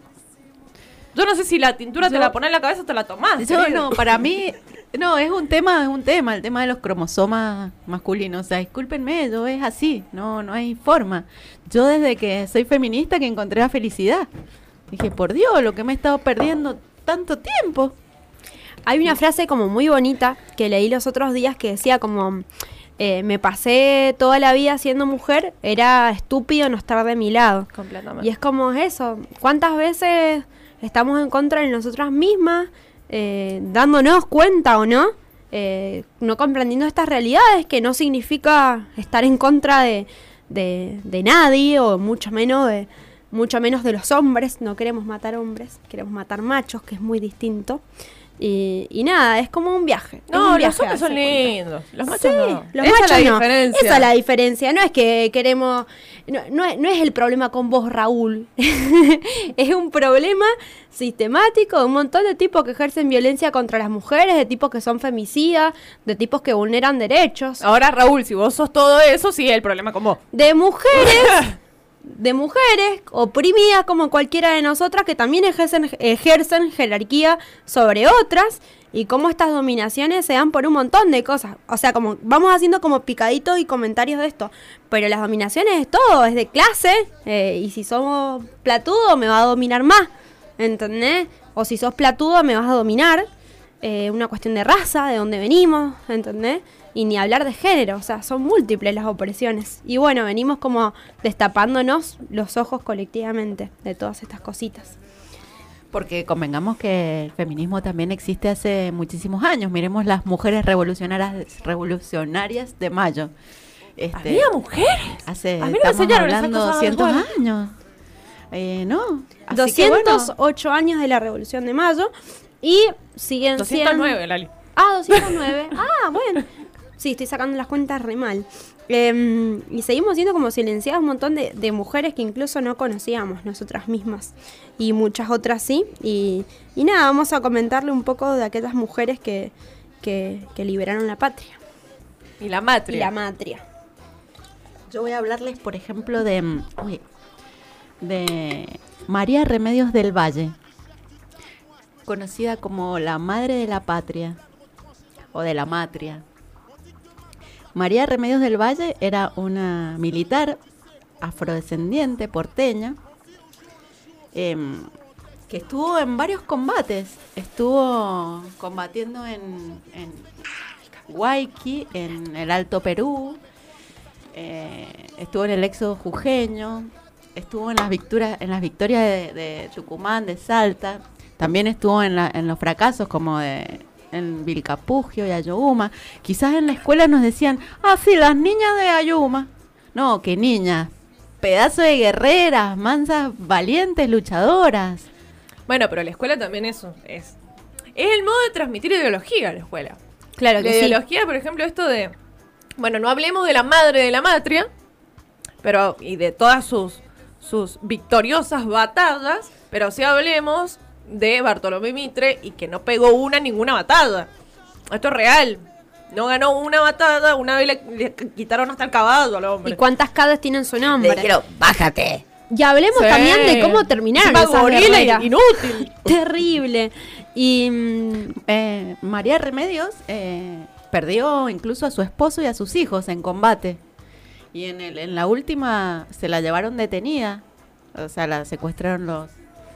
Yo no sé si la tintura te Yo- la pones en la cabeza o te la tomás. Yo querido. no, para mí, no, es un tema, es un tema, el tema de los cromosomas masculinos. O sea, discúlpenme, yo es así, no, no hay forma. Yo desde que soy feminista que encontré la felicidad. Dije, por Dios, lo que me he estado perdiendo tanto tiempo. Hay una frase como muy bonita que leí los otros días que decía como, eh, me pasé toda la vida siendo mujer, era estúpido no estar de mi lado. Completamente. Y es como eso, ¿cuántas veces estamos en contra de nosotras mismas, eh, dándonos cuenta o no, eh, no comprendiendo estas realidades, que no significa estar en contra de, de, de nadie, o mucho menos de, mucho menos de los hombres? No queremos matar hombres, queremos matar machos, que es muy distinto. Y, y nada, es como un viaje. es No, un los viaje hombres son darse cuenta. lindos. Los machos Sí, no. los Esa machos es la no. diferencia. Esa es la diferencia. No es que queremos. No, no, es, no es el problema con vos, Raúl. Es un problema sistemático de un montón de tipos que ejercen violencia contra las mujeres, de tipos que son femicidas, de tipos que vulneran derechos. Ahora, Raúl, si vos sos todo eso, sí, el problema con vos. De mujeres. De mujeres oprimidas como cualquiera de nosotras, que también ejercen, ejercen jerarquía sobre otras, y cómo estas dominaciones se dan por un montón de cosas. O sea, como vamos haciendo como picaditos y comentarios de esto, pero las dominaciones es todo, es de clase, eh, y si somos platudo me va a dominar más, ¿entendés? O si sos platudo me vas a dominar, eh, una cuestión de raza, de dónde venimos, ¿entendés? Y ni hablar de género, o sea, son múltiples las opresiones. Y bueno, venimos como destapándonos los ojos colectivamente de todas estas cositas. Porque convengamos que el feminismo también existe hace muchísimos años. Miremos las mujeres revolucionarias revolucionarias de mayo. Este, ¿Había mujeres? Hace, A mí no me estamos enseñaron esas hablando cosas en la doscientos escuela. años. Eh, no. Así que doscientos bueno, ocho años de la Revolución de Mayo y siguen doscientos nueve, siendo... Lali. Ah, doscientos nueve. Ah, bueno. Sí, estoy sacando las cuentas re mal. Eh, y seguimos siendo como silenciadas un montón de, de mujeres que incluso no conocíamos nosotras mismas. Y muchas otras sí. Y, y nada, vamos a comentarle un poco de aquellas mujeres que, que, que liberaron la patria. Y la matria. Y la matria. yo voy a hablarles, por ejemplo, de, mm, uy, de María Remedios del Valle, conocida como la madre de la patria o de la matria. María Remedios del Valle era una militar afrodescendiente porteña eh, que estuvo en varios combates. Estuvo combatiendo en, en Huayqui, en el Alto Perú, eh, estuvo en el éxodo jujeño, estuvo en las victorias, en las victorias de, de Tucumán, de Salta, también estuvo en, la, en los fracasos como de en Vilcapugio y Ayohuma. Quizás en la escuela nos decían, ah, sí, las niñas de Ayohuma. No, qué niñas, pedazo de guerreras, mansas, valientes, luchadoras. Bueno, pero la escuela también eso es. Es el modo de transmitir ideología a la escuela. Claro La que sí. ideología, por ejemplo, esto de... Bueno, no hablemos de la madre de la matria, pero y de todas sus, sus victoriosas batallas, pero sí hablemos de Bartolomé Mitre y que no pegó una ninguna batalla. Esto es real. No ganó una batalla, una vez le, le quitaron hasta el caballo al hombre. ¿Y cuántas cadas tienen su nombre? Le dijeron, bájate. Y hablemos Sí. también de cómo terminaron Encima esas gorila guerreras. inútil. Terrible. Y mm, Eh, María Remedios eh, perdió incluso a su esposo y a sus hijos en combate. Y en, el, en la última se la llevaron detenida. O sea, la secuestraron los...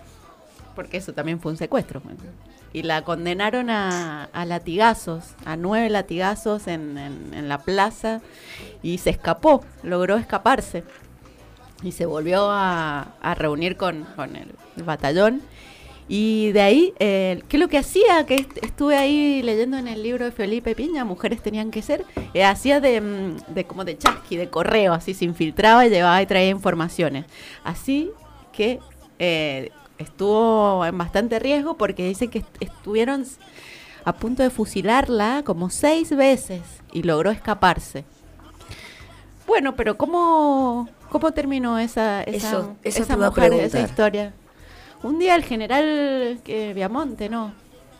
Porque eso también fue un secuestro. Bueno. Y la condenaron a, a latigazos, a nueve latigazos en, en, en la plaza. Y se escapó, logró escaparse. Y se volvió a, a reunir con, con el, el batallón. Y de ahí, eh, ¿qué es lo que hacía? Que est- estuve ahí leyendo en el libro de Felipe Piña, Mujeres tenían que ser, eh, hacía de, mm, de como de chasqui, de correo, así se infiltraba y llevaba y traía informaciones. Así que eh, estuvo en bastante riesgo porque dice que est- estuvieron a punto de fusilarla como seis veces y logró escaparse. Bueno, pero ¿cómo, cómo terminó esa, esa, Eso- eso esa te iba a mujer, esa preguntar. historia? Un día el general que Viamonte, ¿no?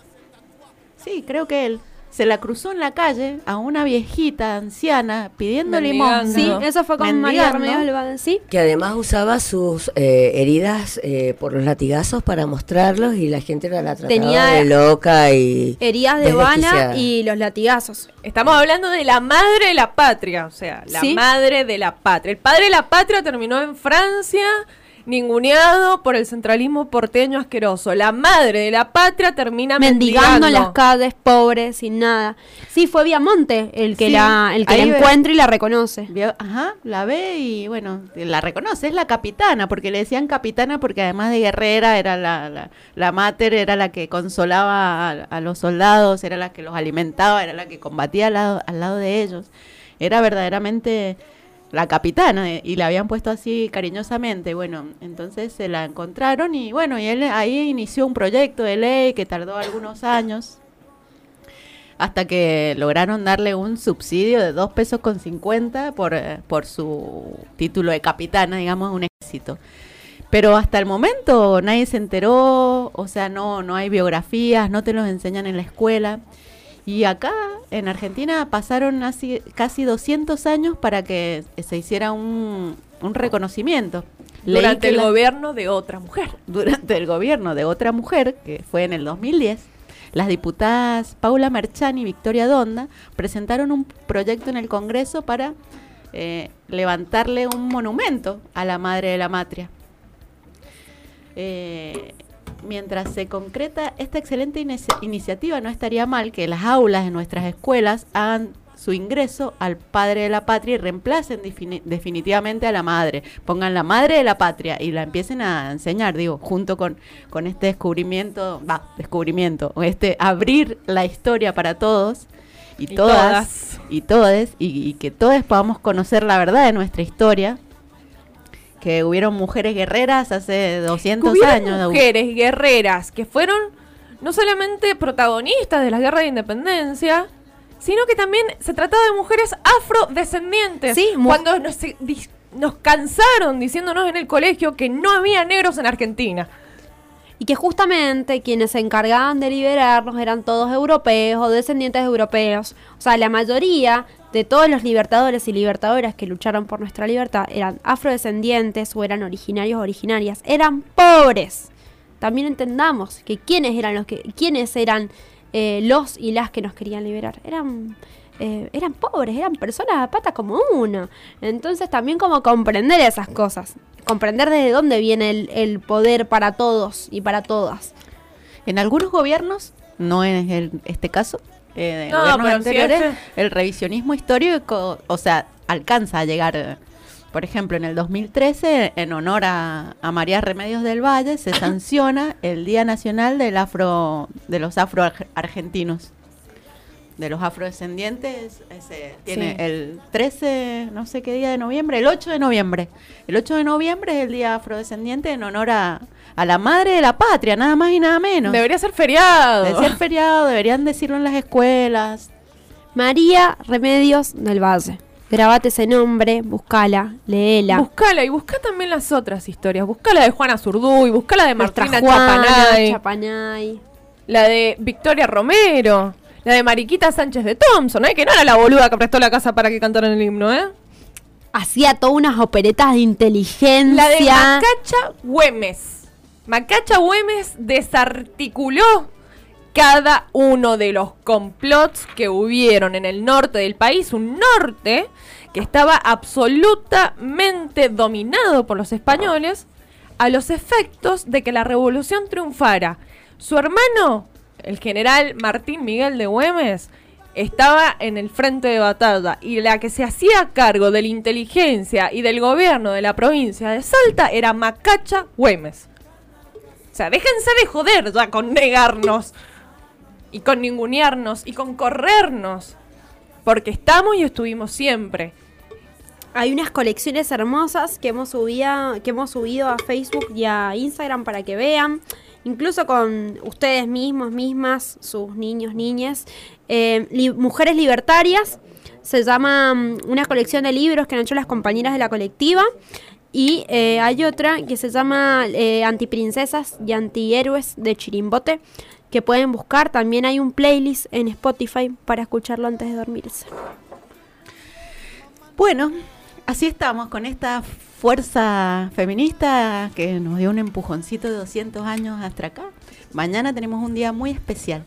Sí, creo que él. Se la cruzó en la calle a una viejita anciana pidiendo limón. sí, eso fue con María Remedios Alba, sí. Que además usaba sus eh, heridas eh, por los latigazos para mostrarlos y la gente la trataba Tenía de loca y heridas de bala desquiciada. y los latigazos. Estamos hablando de la madre de la patria, o sea, la Sí. madre de la patria. El padre de la patria terminó en Francia, ninguneado por el centralismo porteño asqueroso. La madre de la patria termina Mendigando mendigando. en las calles, pobre, sin nada. Sí, fue Viamonte el que Sí, la, el que la ahí ve- encuentra y la reconoce. Vio- Ajá, la ve y bueno, la reconoce, es la capitana, porque le decían capitana porque además de guerrera era la, la, la mater, era la que consolaba a, a los soldados, era la que los alimentaba, era la que combatía al lado, al lado de ellos. Era verdaderamente la capitana eh, y la habían puesto así cariñosamente. Bueno, entonces se la encontraron y bueno, y él ahí inició un proyecto de ley que tardó algunos años hasta que lograron darle un subsidio de dos pesos con cincuenta por, eh, por su título de capitana, digamos, un éxito. Pero hasta el momento nadie se enteró, o sea, no, no hay biografías, no te los enseñan en la escuela. Y acá, en Argentina, pasaron así, casi doscientos años para que se hiciera un, un reconocimiento. Leí Durante que el la- gobierno de otra mujer. Durante el gobierno de otra mujer, que fue en el dos mil diez, las diputadas Paula Merchán y Victoria Donda presentaron un proyecto en el Congreso para eh, levantarle un monumento a la madre de la matria. Eh, mientras se concreta esta excelente inici- iniciativa, no estaría mal que las aulas de nuestras escuelas hagan su ingreso al padre de la patria y reemplacen defini- definitivamente a la madre. Pongan la madre de la patria y la empiecen a enseñar, digo, junto con, con este descubrimiento, va, descubrimiento, o este abrir la historia para todos y, Y todas, todas. y todes, y, y que todos podamos conocer la verdad de nuestra historia. Que hubieron mujeres guerreras hace doscientos Hubieron años. mujeres guerreras que fueron no solamente protagonistas de las guerras de independencia, sino que también se trataba de mujeres afrodescendientes. Sí, mu- cuando nos, se- dis- nos cansaron diciéndonos en el colegio que no había negros en Argentina. Y que justamente quienes se encargaban de liberarnos eran todos europeos o descendientes de europeos. O sea, la mayoría de todos los libertadores y libertadoras que lucharon por nuestra libertad eran afrodescendientes o eran originarios o originarias. Eran pobres. También entendamos que quiénes eran los que, quiénes eran eh, los y las que nos querían liberar. Eran eh, eran pobres, eran personas a pata como uno. Entonces también como comprender esas cosas, comprender desde dónde viene el, el poder para todos y para todas. En algunos gobiernos, no es el, este caso, eh, de No, gobiernos pero anteriores, si este- el revisionismo histórico, o sea, alcanza a llegar, eh, por ejemplo, en el dos mil trece, en honor a, a María Remedios del Valle, se sanciona el Día Nacional del Afro, de los afroargentinos, de los afrodescendientes. Ese, tiene Sí. el trece, no sé qué día de noviembre, el ocho de noviembre. El ocho de noviembre es el Día Afrodescendiente en honor a, a la madre de la patria, nada más y nada menos. Debería ser feriado. Debería ser feriado, deberían decirlo en las escuelas. María Remedios del Valle. Grabate ese nombre, buscala, léela. Buscala y busca también las otras historias. Busca la de Juana Zurduy, busca la de Nuestra Martina Juana Chapanay, Chapanay. la de Victoria Romero, la de Mariquita Sánchez de Thompson, ¿eh? Que no era la boluda que prestó la casa para que cantaran el himno, ¿eh? Hacía todas unas operetas de inteligencia. La de Macacha Güemes. Macacha Güemes desarticuló cada uno de los complots que hubieron en el norte del país, un norte que estaba absolutamente dominado por los españoles a los efectos de que la revolución triunfara. Su hermano, el general Martín Miguel de Güemes, estaba en el frente de batalla y la que se hacía cargo de la inteligencia y del gobierno de la provincia de Salta era Macacha Güemes. O sea, déjense de joder ya con negarnos y con ningunearnos y con corrernos, porque estamos y estuvimos siempre. Hay unas colecciones hermosas que hemos subido, que hemos subido a Facebook y a Instagram para que vean, incluso con ustedes mismos, mismas, sus niños, niñas. Eh, li- Mujeres Libertarias, se llama um, una colección de libros que han hecho las compañeras de la colectiva. Y eh, hay otra que se llama eh, Antiprincesas y Antihéroes de Chirimbote, que pueden buscar. También hay un playlist en Spotify para escucharlo antes de dormirse. Bueno, así estamos con esta fuerza feminista que nos dio un empujoncito de doscientos años hasta acá. Mañana tenemos un día muy especial.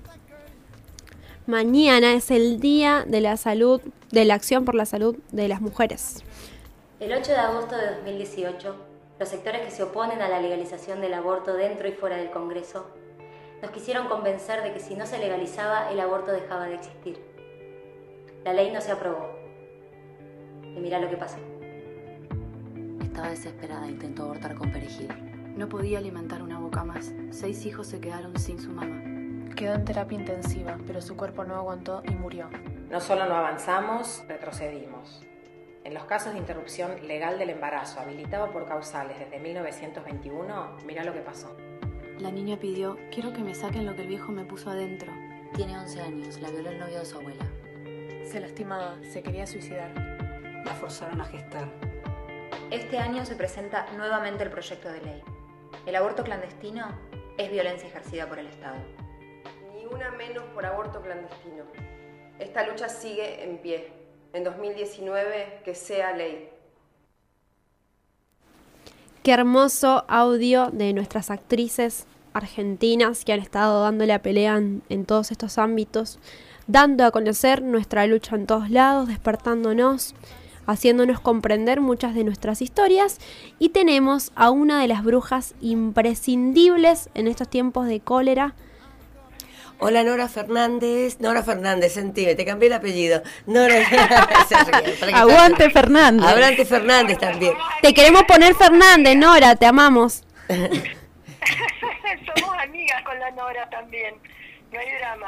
Mañana es el Día de la Salud, de la Acción por la Salud de las Mujeres. El ocho de agosto de dos mil dieciocho, los sectores que se oponen a la legalización del aborto dentro y fuera del Congreso nos quisieron convencer de que si no se legalizaba, el aborto dejaba de existir. La ley no se aprobó. Y mira lo que pasó. Estaba desesperada, intentó abortar con perejil. No podía alimentar una boca más. Seis hijos se quedaron sin su mamá. Quedó en terapia intensiva, pero su cuerpo no aguantó y murió. No solo no avanzamos, retrocedimos. En los casos de interrupción legal del embarazo habilitado por causales desde mil novecientos veintiuno, mira lo que pasó. La niña pidió, quiero que me saquen lo que el viejo me puso adentro. Tiene once años, la violó el novio de su abuela. Se lastimaba, se quería suicidar. La forzaron a gestar. Este año se presenta nuevamente el proyecto de ley. El aborto clandestino es violencia ejercida por el Estado. Ni una menos por aborto clandestino. Esta lucha sigue en pie. En dos mil diecinueve, que sea ley. Qué hermoso audio de nuestras actrices argentinas que han estado dando la pelea en, en todos estos ámbitos, dando a conocer nuestra lucha en todos lados, despertándonos, haciéndonos comprender muchas de nuestras historias. Y tenemos a una de las brujas imprescindibles en estos tiempos de cólera. Hola, Nora Fernández. Nora Fernández, sentime, te cambié el apellido. Nora. Aguante Fernández. Aguante Fernández también. Te queremos poner Fernández, Nora, te amamos. Somos amigas con la Nora también, no hay drama.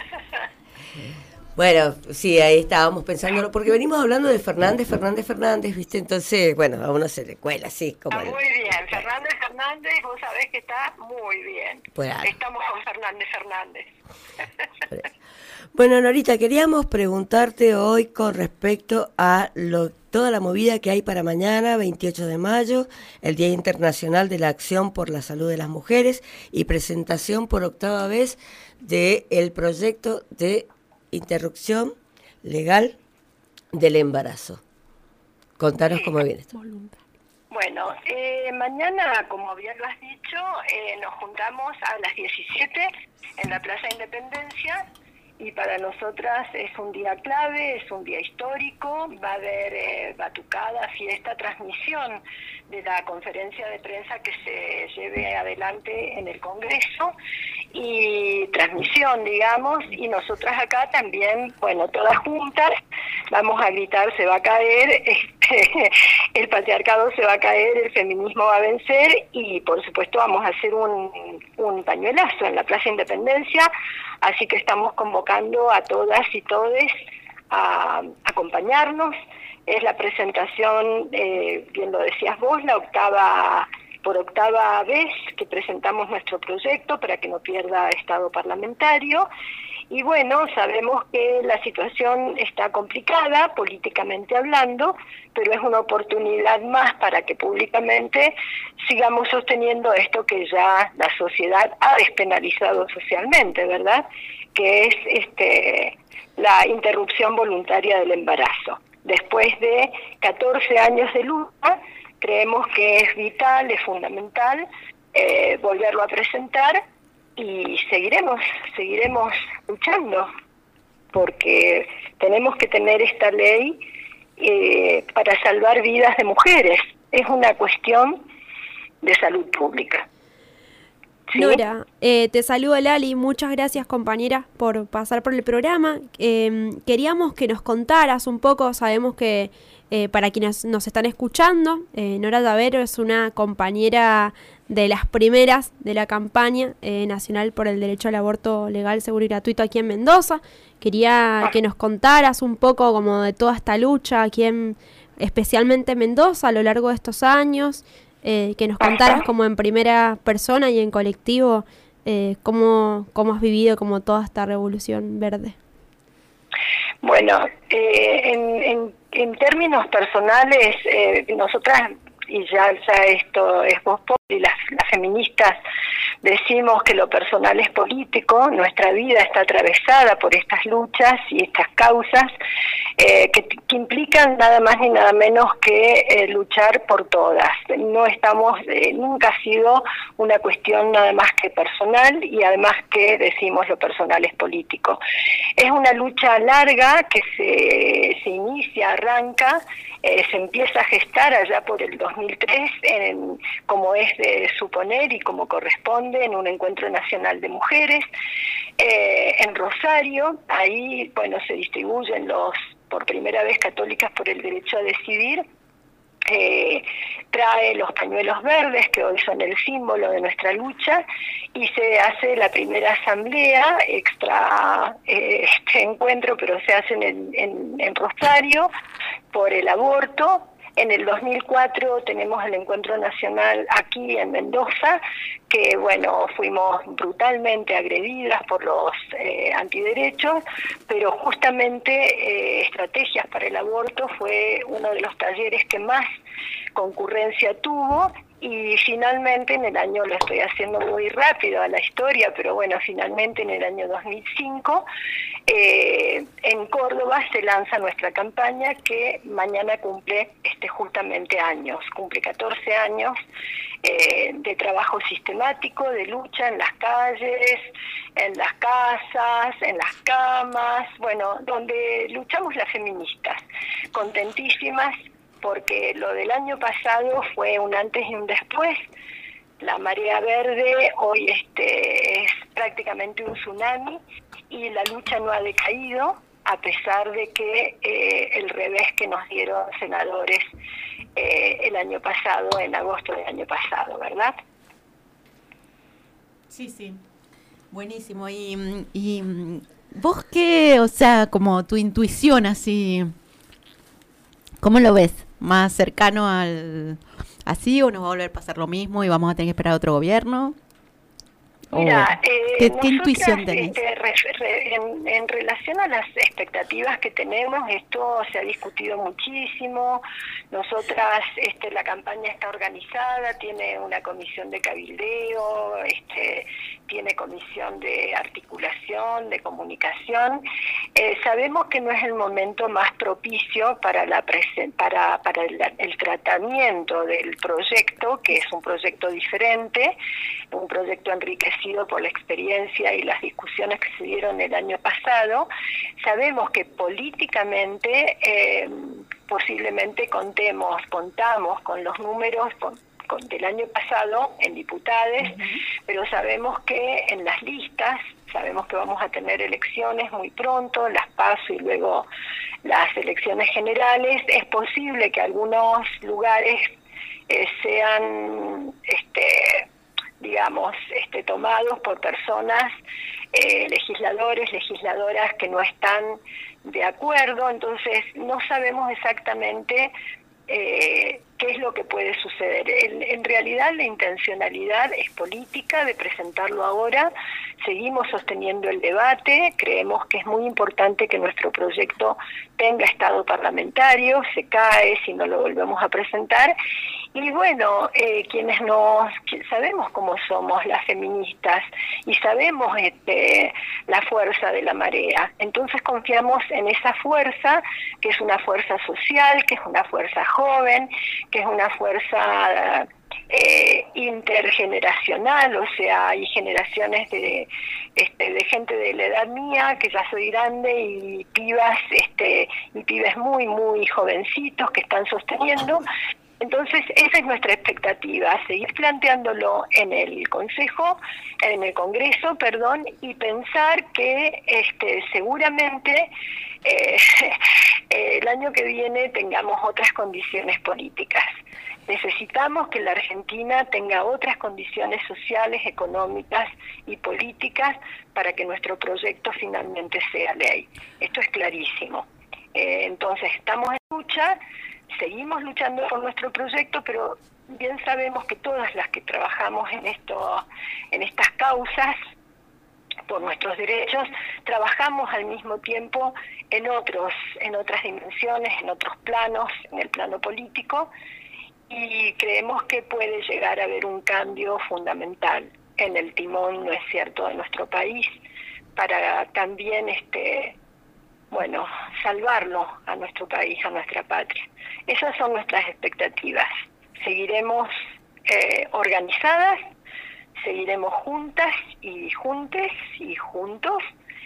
Bueno, sí, ahí estábamos pensándolo, porque venimos hablando de Fernández, Fernández, Fernández, ¿viste? Entonces, bueno, a uno se le cuela así, como... Está el- muy bien, Fernández Fernández, vos sabés que está muy bien. Por ahí. Estamos con Fernández Fernández. Bueno, Norita, queríamos preguntarte hoy con respecto a lo, toda la movida que hay para mañana, veintiocho de mayo, el Día Internacional de la Acción por la Salud de las Mujeres y presentación por octava vez del proyecto de interrupción legal del embarazo. Contanos cómo viene esto. Bueno, eh, mañana, como bien lo has dicho, eh, nos juntamos a las diecisiete en la Plaza Independencia y para nosotras es un día clave, es un día histórico. Va a haber eh, batucada, fiesta, transmisión de la conferencia de prensa que se lleve adelante en el Congreso, y transmisión, digamos, y nosotras acá también, bueno, todas juntas, vamos a gritar, se va a caer, este, el patriarcado se va a caer, el feminismo va a vencer, y por supuesto vamos a hacer un, un pañuelazo en la Plaza Independencia, así que estamos convocando a todas y todes a acompañarnos. Es la presentación, eh, bien lo decías vos, la octava, por octava vez que presentamos nuestro proyecto para que no pierda estado parlamentario. Y bueno, sabemos que la situación está complicada, políticamente hablando, pero es una oportunidad más para que públicamente sigamos sosteniendo esto que ya la sociedad ha despenalizado socialmente, ¿verdad? Que es este, la interrupción voluntaria del embarazo. Después de catorce años de lucha, creemos que es vital, es fundamental eh, volverlo a presentar, y seguiremos, seguiremos luchando, porque tenemos que tener esta ley eh, para salvar vidas de mujeres. Es una cuestión de salud pública. ¿Sí? Nora, eh, te saludo Lali, muchas gracias compañera por pasar por el programa. Eh, queríamos que nos contaras un poco, sabemos que eh, para quienes nos están escuchando, eh, Nora Tavero es una compañera de las primeras de la campaña eh, nacional por el derecho al aborto legal, seguro y gratuito aquí en Mendoza. Quería que nos contaras un poco como de toda esta lucha aquí en, especialmente en Mendoza a lo largo de estos años. Eh, que nos contaras como en primera persona y en colectivo eh, cómo, cómo has vivido como toda esta revolución verde. Bueno, eh, en, en, en términos personales, eh, nosotras, y ya, ya esto es Voz Populi, las, las feministas decimos que lo personal es político, nuestra vida está atravesada por estas luchas y estas causas eh, que, que implican nada más ni nada menos que eh, luchar por todas. No estamos, eh, nunca ha sido una cuestión nada más que personal, y además que decimos lo personal es político. Es una lucha larga que se, se inicia, arranca, eh, se empieza a gestar allá por el dos mil tres, en, como es de suponer y como corresponde, en un encuentro nacional de mujeres eh, en Rosario. Ahí, bueno, se distribuyen los, por primera vez, Católicas por el Derecho a Decidir. Eh, trae los pañuelos verdes, que hoy son el símbolo de nuestra lucha, y se hace la primera asamblea extra eh, este encuentro, pero se hace en, en, en Rosario por el aborto. En el dos mil cuatro tenemos el encuentro nacional aquí en Mendoza, que bueno, fuimos brutalmente agredidas por los eh, antiderechos, pero justamente eh, Estrategias para el Aborto fue uno de los talleres que más concurrencia tuvo. Y finalmente en el año, lo estoy haciendo muy rápido a la historia, pero bueno, finalmente en el año dos mil cinco, eh, en Córdoba se lanza nuestra campaña, que mañana cumple este justamente años, cumple catorce años eh, de trabajo sistemático, de lucha en las calles, en las casas, en las camas, bueno, donde luchamos las feministas, contentísimas, porque lo del año pasado fue un antes y un después. La marea verde hoy este es prácticamente un tsunami, y la lucha no ha decaído, a pesar de que eh, el revés que nos dieron senadores eh, el año pasado, en agosto del año pasado, ¿verdad? Sí, sí. Buenísimo. Y, y vos qué, o sea, como tu intuición así, ¿cómo lo ves? ¿Más cercano al así, o nos va a volver a pasar lo mismo y vamos a tener que esperar a otro gobierno? Mira, eh, ¿Qué, qué intuición tenés? Este, re, re, en, en relación a las expectativas que tenemos, esto se ha discutido muchísimo. Nosotras, este, la campaña está organizada, tiene una comisión de cabildeo, este, tiene comisión de articulación, de comunicación. Eh, sabemos que no es el momento más propicio para la presen para para el, el tratamiento del proyecto, que es un proyecto diferente, un proyecto enriquecido fortalecido por la experiencia y las discusiones que se dieron el año pasado, sabemos que políticamente eh, posiblemente contemos, contamos con los números con, con, del año pasado en diputados, uh-huh. pero sabemos que en las listas, sabemos que vamos a tener elecciones muy pronto, las PASO y luego las elecciones generales. Es posible que algunos lugares eh, sean, este, digamos, este, tomados por personas, eh, legisladores, legisladoras que no están de acuerdo, entonces no sabemos exactamente eh, qué es lo que puede suceder. En, en realidad la intencionalidad es política de presentarlo ahora, seguimos sosteniendo el debate, creemos que es muy importante que nuestro proyecto tenga estado parlamentario, se cae si no lo volvemos a presentar, y bueno, eh, quienes nos sabemos cómo somos las feministas y sabemos este, la fuerza de la marea, entonces confiamos en esa fuerza, que es una fuerza social, que es una fuerza joven, que es una fuerza eh, intergeneracional, o sea, hay generaciones de, este, de gente de la edad mía, que ya soy grande, y pibas, este, y pibes muy, muy jovencitos que están sosteniendo. Entonces, esa es nuestra expectativa, seguir planteándolo en el Consejo, en el Congreso, perdón, y pensar que este, seguramente eh, el año que viene tengamos otras condiciones políticas. Necesitamos que la Argentina tenga otras condiciones sociales, económicas y políticas para que nuestro proyecto finalmente sea ley. Esto es clarísimo. Eh, entonces, estamos en lucha. Seguimos luchando por nuestro proyecto, pero bien sabemos que todas las que trabajamos en esto, en estas causas por nuestros derechos, trabajamos al mismo tiempo en otros, en otras dimensiones, en otros planos, en el plano político, y creemos que puede llegar a haber un cambio fundamental en el timón, ¿no es cierto?, de nuestro país, para también este bueno, salvarlo a nuestro país, a nuestra patria. Esas son nuestras expectativas. Seguiremos eh, organizadas, seguiremos juntas y juntes y juntos,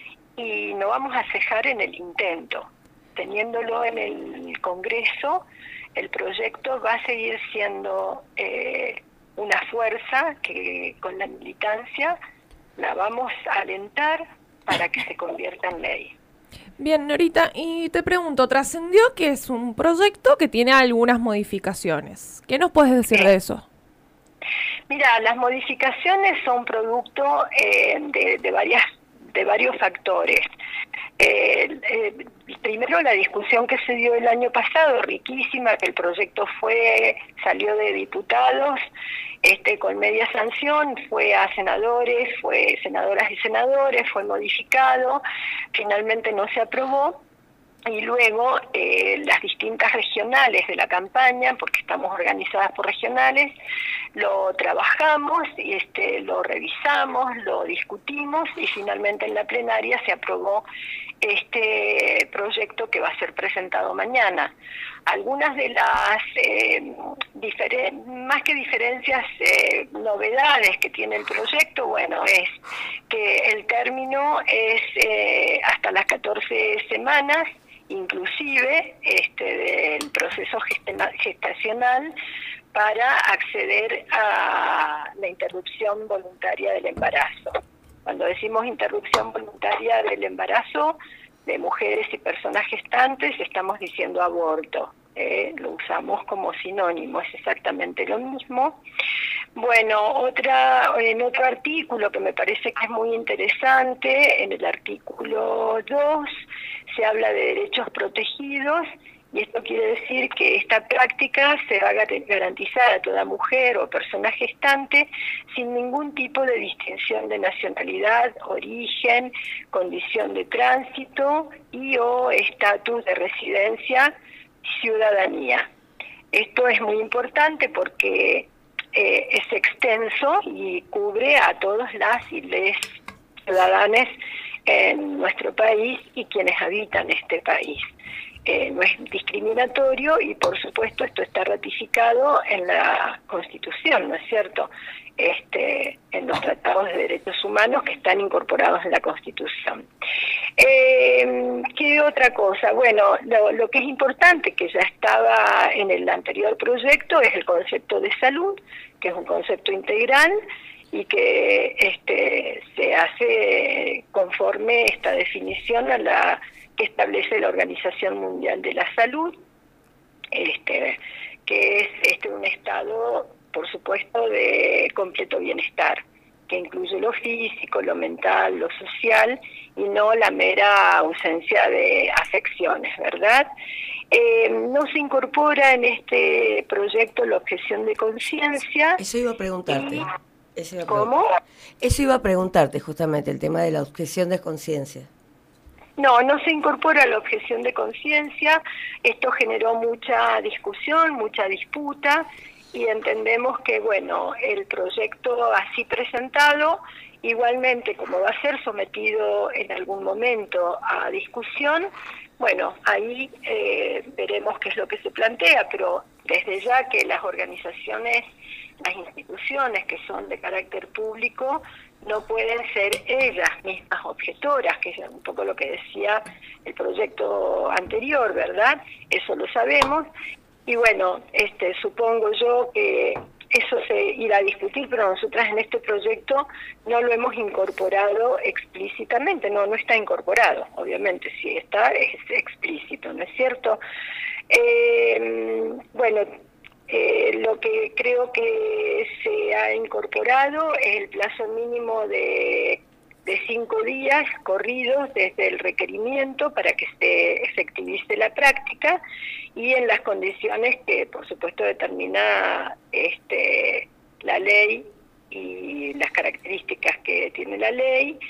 y no vamos a cejar en el intento. Teniéndolo en el Congreso, el proyecto va a seguir siendo eh, una fuerza que con la militancia la vamos a alentar para que se convierta en ley. Bien, Norita, y te pregunto, trascendió que es un proyecto que tiene algunas modificaciones. ¿Qué nos puedes decir de eso? Mira, las modificaciones son producto eh, de, de, varias, de varios factores. Eh, eh, primero, la discusión que se dio el año pasado, riquísima, que el proyecto fue salió de diputados este con media sanción, fue a senadores, fue senadoras y senadores, fue modificado, finalmente no se aprobó, y luego eh, las distintas regionales de la campaña, porque estamos organizadas por regionales, lo trabajamos, y este, lo revisamos, lo discutimos, y finalmente en la plenaria se aprobó este proyecto que va a ser presentado mañana. Algunas de las, eh, diferen- más que diferencias, eh, novedades que tiene el proyecto, bueno, es que el término es eh, hasta las catorce semanas, inclusive este del proceso gestena- gestacional, para acceder a la interrupción voluntaria del embarazo. Cuando decimos interrupción voluntaria del embarazo de mujeres y personas gestantes, estamos diciendo aborto. Eh, lo usamos como sinónimo, es exactamente lo mismo. Bueno, otra en otro artículo que me parece que es muy interesante, en el artículo dos, se habla de derechos protegidos, y esto quiere decir que esta práctica se va a garantizar a toda mujer o persona gestante sin ningún tipo de distinción de nacionalidad, origen, condición de tránsito y o estatus de residencia, ciudadanía. Esto es muy importante porque eh, es extenso y cubre a todas las y les ciudadanos en nuestro país y quienes habitan este país. Eh, no es discriminatorio y por supuesto esto está ratificado en la Constitución, ¿no es cierto? este, en los tratados de derechos humanos que están incorporados en la Constitución. Eh, ¿Qué otra cosa? Bueno, lo, lo que es importante, que ya estaba en el anterior proyecto, es el concepto de salud, que es un concepto integral y que este, se hace conforme esta definición a la que establece la Organización Mundial de la Salud, este, que es este, un estado, por supuesto, de completo bienestar, que incluye lo físico, lo mental, lo social, y no la mera ausencia de afecciones, ¿verdad? Eh, no se incorpora en este proyecto la objeción de conciencia. Eso iba a preguntarte. Y, Eso iba a ¿Cómo? Eso iba a preguntarte justamente, el tema de la objeción de conciencia. No, no se incorpora la objeción de conciencia. Esto generó mucha discusión, mucha disputa, y entendemos que, bueno, el proyecto así presentado, igualmente como va a ser sometido en algún momento a discusión, bueno, ahí eh, veremos qué es lo que se plantea, pero desde ya que las organizaciones, las instituciones que son de carácter público, no pueden ser ellas mismas objetoras, que es un poco lo que decía el proyecto anterior, ¿verdad? Eso lo sabemos. Y bueno, este, supongo yo que eso se irá a discutir, pero nosotras en este proyecto no lo hemos incorporado explícitamente, no, no está incorporado, obviamente, si está es explícito, ¿no es cierto? Eh, bueno, eh, lo que creo que se ha incorporado es el plazo mínimo de, de cinco días corridos desde el requerimiento para que se efectivice la práctica, y en las condiciones que por supuesto determina este, la ley y las características que tiene la ley,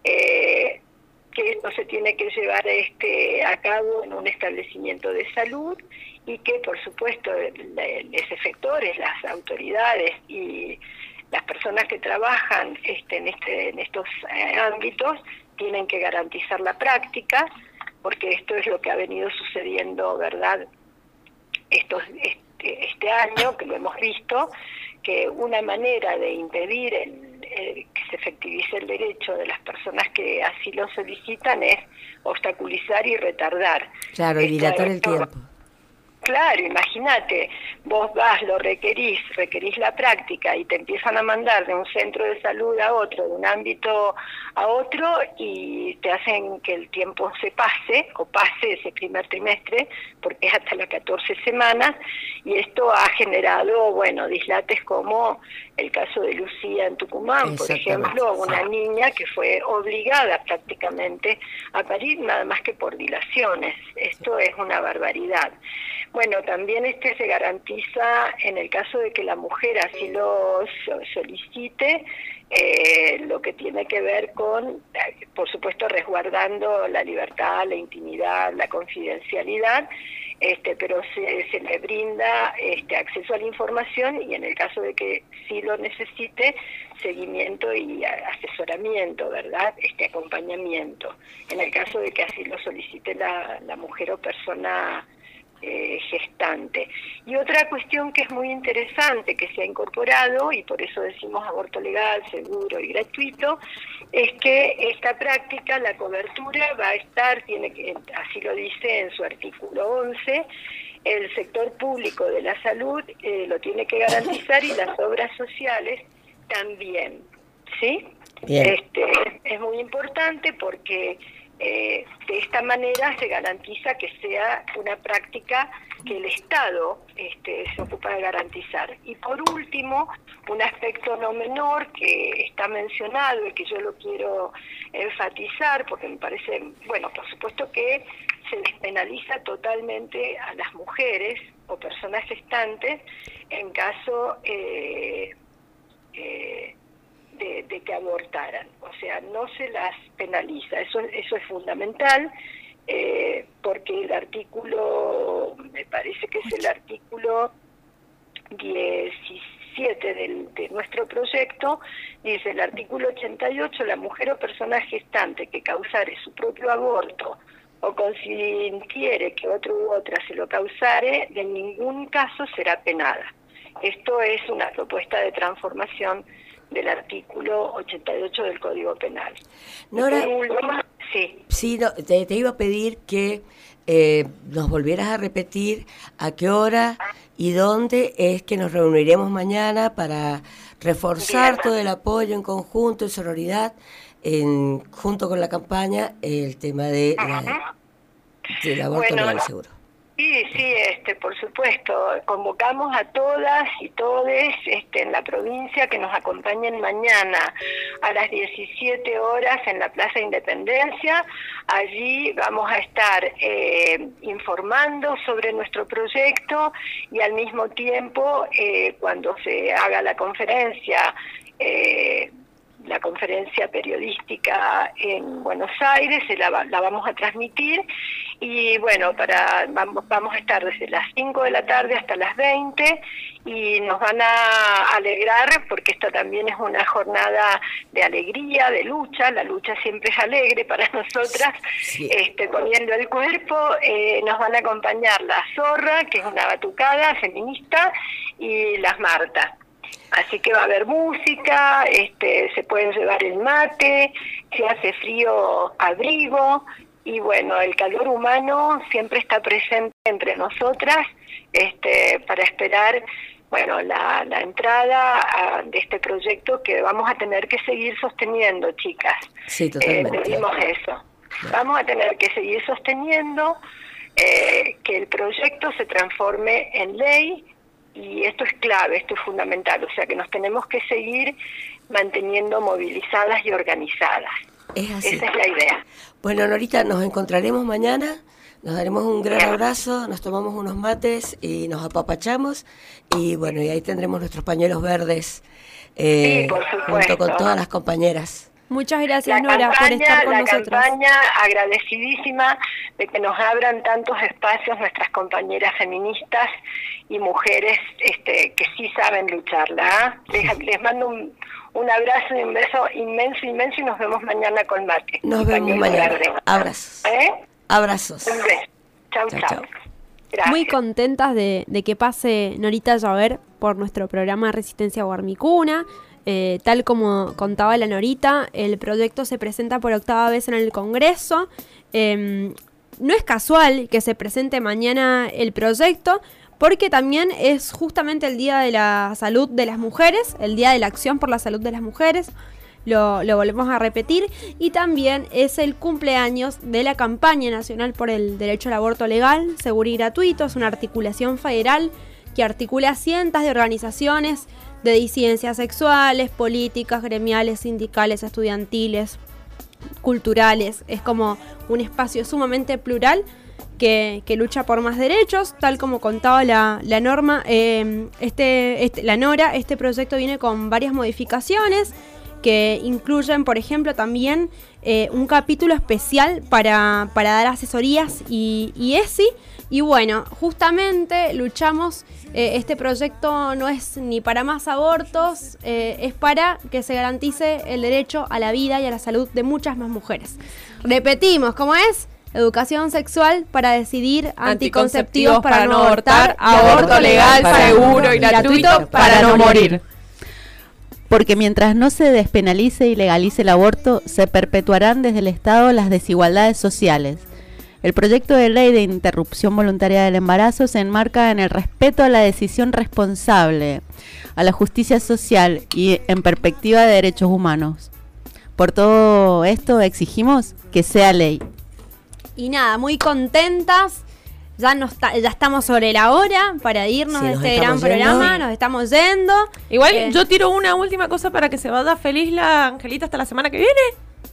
eh, que esto se tiene que llevar este, a cabo en un establecimiento de salud, y que por supuesto los efectores, las autoridades y las personas que trabajan este, en, este, en estos eh, ámbitos tienen que garantizar la práctica, porque esto es lo que ha venido sucediendo, ¿verdad?, Estos, este, este año, que lo hemos visto, que una manera de impedir el, el, que se efectivice el derecho de las personas que así lo solicitan es obstaculizar y retardar. Claro, y dilatar el Esto- tiempo. Claro, imagínate, vos vas, lo requerís, requerís la práctica y te empiezan a mandar de un centro de salud a otro, de un ámbito a otro, y te hacen que el tiempo se pase, o pase ese primer trimestre, porque es hasta las catorce semanas, y esto ha generado, bueno, dislates como el caso de Lucía en Tucumán, por Exactamente, ejemplo, sí. una niña que fue obligada prácticamente a parir nada más que por dilaciones. Esto es una barbaridad. Bueno, también este se garantiza en el caso de que la mujer así lo so- solicite, eh, lo que tiene que ver con, eh, por supuesto, resguardando la libertad, la intimidad, la confidencialidad, este, pero se, se le brinda este, acceso a la información, y en el caso de que sí lo necesite, seguimiento y a- asesoramiento, ¿verdad? Este acompañamiento, en el caso de que así lo solicite la, la mujer o persona eh, gestante. Y otra cuestión que es muy interesante, que se ha incorporado, y por eso decimos aborto legal, seguro y gratuito, es que esta práctica, la cobertura va a estar, tiene que, así lo dice en su artículo once, el sector público de la salud eh, lo tiene que garantizar, y las obras sociales también, ¿sí? Bien. Este, es muy importante porque eh, de esta manera se garantiza que sea una práctica que el Estado este, se ocupa de garantizar. Y por último, un aspecto no menor que está mencionado y que yo lo quiero enfatizar, porque me parece, bueno, por supuesto que se despenaliza totalmente a las mujeres o personas gestantes en caso eh, eh, de, de que abortaran, o sea, no se las penaliza, eso, eso es fundamental, eh, porque el artículo, me parece que es el artículo diecisiete del, de nuestro proyecto, dice el artículo ochenta y ocho, la mujer o persona gestante que causare su propio aborto o consintiere que otro u otra se lo causare, de ningún caso será penada. Esto es una propuesta de transformación del artículo ochenta y ocho del Código Penal. Nora, Y por último, sí. Sí, no, te, te iba a pedir que eh, nos volvieras a repetir a qué hora y dónde es que nos reuniremos mañana para reforzar Bien. todo el apoyo en conjunto, en sororidad, en, junto con la campaña, el tema de la, del aborto Bueno, legal y seguro. Sí, sí, este, por supuesto. Convocamos a todas y todes este, en la provincia que nos acompañen mañana a las diecisiete horas en la Plaza Independencia. Allí vamos a estar eh, informando sobre nuestro proyecto y al mismo tiempo, eh, cuando se haga la conferencia, eh, la conferencia periodística en Buenos Aires, se la, va- la vamos a transmitir y bueno, para vamos, vamos a estar desde las cinco de la tarde hasta las veinte y nos van a alegrar porque esta también es una jornada de alegría, de lucha, la lucha siempre es alegre para nosotras, Sí. este, poniendo el cuerpo, eh, nos van a acompañar la Zorra, que es una batucada feminista, y las Martas. Así que va a haber música, este, se pueden llevar el mate, si hace frío, abrigo, y bueno, el calor humano siempre está presente entre nosotras este, para esperar bueno, la, la entrada a- de este proyecto que vamos a tener que seguir sosteniendo, chicas. Sí, Eh, totalmente. decimos eso. Vamos a tener que seguir sosteniendo eh, que el proyecto se transforme en ley. Y esto es clave, esto es fundamental, o sea que nos tenemos que seguir manteniendo movilizadas y organizadas. Es así. Esa es la idea. Bueno, Norita, nos encontraremos mañana, nos daremos un gran abrazo, nos tomamos unos mates y nos apapachamos y bueno, y ahí tendremos nuestros pañuelos verdes eh, Sí, por junto supuesto. con todas las compañeras. Muchas gracias, La Nora, por campaña, estar con la nosotros. campaña agradecidísima de que nos abran tantos espacios nuestras compañeras feministas y mujeres este, que sí saben lucharla. ¿ah? Les, les mando un, un abrazo y un beso inmenso, inmenso y nos vemos mañana con mate. Nos y vemos pañuelo mañana. verde. Abrazos. ¿Eh? Abrazos. Un beso. Chau, Chau, chau. chau. Gracias. Muy contentas de, de que pase Norita Llover por nuestro programa Resistencia Guarmicuna. Eh, tal como contaba la Norita, el proyecto se presenta por octava vez en el Congreso. Eh, no es casual que se presente mañana el proyecto, porque también es justamente el Día de la Salud de las Mujeres, el Día de la Acción por la Salud de las Mujeres. Lo, lo volvemos a repetir. Y también es el cumpleaños de la Campaña Nacional por el Derecho al Aborto Legal, Seguro y Gratuito. Es una articulación federal que articula cientos de organizaciones de disidencias sexuales, políticas, gremiales, sindicales, estudiantiles, culturales. Es como un espacio sumamente plural que, que lucha por más derechos, tal como contaba la, la norma, eh, este, este, la Nora. Este proyecto viene con varias modificaciones que incluyen, por ejemplo, también eh, un capítulo especial para, para dar asesorías y, y E S I. Y bueno, justamente luchamos, eh, este proyecto no es ni para más abortos, eh, es para que se garantice el derecho a la vida y a la salud de muchas más mujeres. Repetimos, ¿cómo es? Educación sexual para decidir, anticonceptivos para no abortar, aborto legal, seguro y gratuito para no morir. Porque mientras no se despenalice y legalice el aborto, se perpetuarán desde el Estado las desigualdades sociales. El proyecto de ley de interrupción voluntaria del embarazo se enmarca en el respeto a la decisión responsable, a la justicia social y en perspectiva de derechos humanos. Por todo esto exigimos que sea ley. Y nada, muy contentas. Ya, nos ta- ya estamos sobre la hora para irnos Sí, de nos este gran estamos yendo. programa. Nos estamos yendo. Igual Eh, yo tiro una última cosa para que se vaya feliz la Angelita hasta la semana que viene.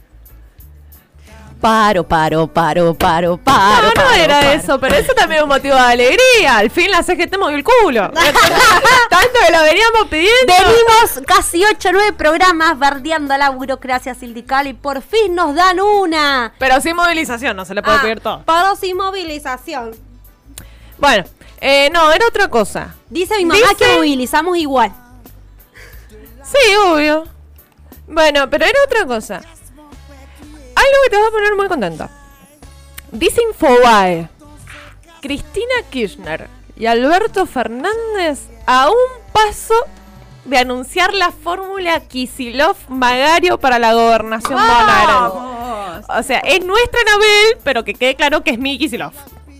Paro, paro, paro, paro, paro. No, no paro, era paro. eso, pero eso también es un motivo de alegría. Al fin la C G T movió el culo. Tanto que lo veníamos pidiendo. Venimos casi ocho o nueve programas bardeando a la burocracia sindical y por fin nos dan una. Pero sin movilización, no se le puede Ah, pedir todo. Pero sin movilización. Bueno, eh, no, era otra cosa. Dice mi mamá Dice- que movilizamos igual. Sí, obvio. Bueno, pero era otra cosa. Algo que te va a poner muy contenta. Dice Infobae, Cristina Kirchner y Alberto Fernández a un prepaso de anunciar la fórmula Kicillof-Magario para la gobernación ¡Vamos! bonaerense. O sea, es nuestra Anabel, pero que quede claro que es mi Kicillof.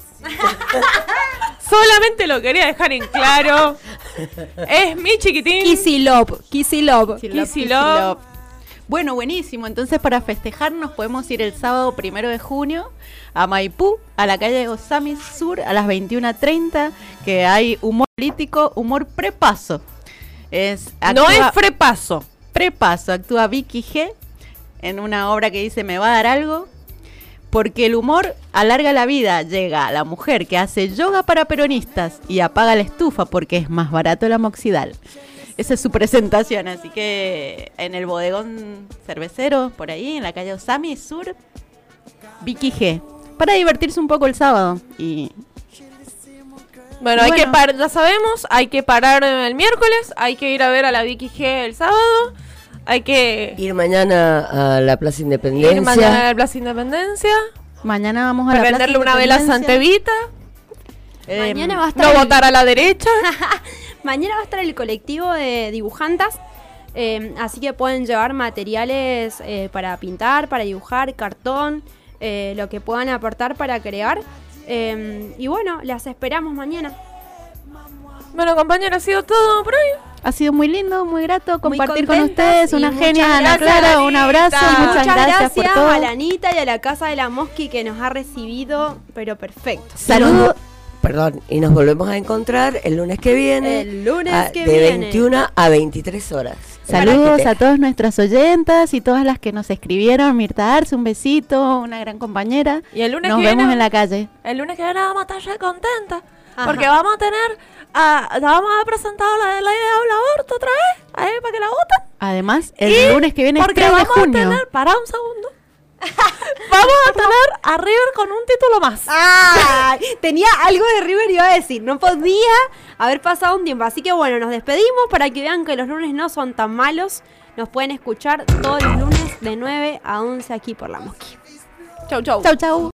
Solamente lo quería dejar en claro. Es mi chiquitín. Kicillof, Kicillof, Kicillof. Bueno, buenísimo. Entonces, para festejar nos podemos ir el sábado primero de junio a Maipú, a la calle Osami Sur, a las veintiuna treinta, que hay humor político, humor prepaso. Es, no actúa, es frepaso. Prepaso. Actúa Vicky G en una obra que dice Me va a dar algo. Porque el humor alarga la vida. Llega a la mujer que hace yoga para peronistas y apaga la estufa porque es más barato el amoxidal. Esa es su presentación, así que en el bodegón cervecero, por ahí, en la calle Osami Sur, Vicky G. Para divertirse un poco el sábado. Y Bueno, y hay bueno. que par- ya sabemos, hay que parar el miércoles, hay que ir a ver a la Vicky G el sábado, hay que Ir mañana a la Plaza Independencia. ir mañana a la Plaza Independencia, mañana vamos a la Plaza prenderle una vela a Independencia. Santevita, Eh, Mañana va a estar no el- votar a la derecha. Mañana va a estar el colectivo de dibujantas, eh, así que pueden llevar materiales eh, para pintar, para dibujar, cartón, eh, lo que puedan aportar para crear. Eh, y bueno, las esperamos mañana. Bueno, compañero, ha sido todo por hoy. Ha sido muy lindo, muy grato compartir con contentas ustedes. y Una muchas genia, Ana gracias, Clara. Un abrazo. Anita. Muchas, Muchas gracias, gracias por todo. a la Anita y a la Casa de la Mosqui que nos ha recibido, pero perfecto. Saludos. Perdón, y nos volvemos a encontrar el lunes que viene. El lunes a- que de viene. veintiuna a veintitrés horas. Saludos Para que a te- todas nuestras oyentas y todas las que nos escribieron. Mirta Arce, un besito, una gran compañera. Y el lunes Nos que vemos viene- en la calle. El lunes que viene vamos a estar re contentas, Ajá. porque vamos a tener, a, ya vamos a presentar la de la idea del aborto otra vez, ahí para que la voten. Además, el Y lunes que viene es porque tres de vamos junio. a tener, para un segundo, vamos a tener a River con un título más. ¡Ay! Tenía algo de River y iba a decir, no podía haber pasado un tiempo. Así que bueno, nos despedimos para que vean que los lunes no son tan malos. Nos pueden escuchar todos los lunes de nueve a once aquí por La Mosqui. Chau, chau. Chau, chau.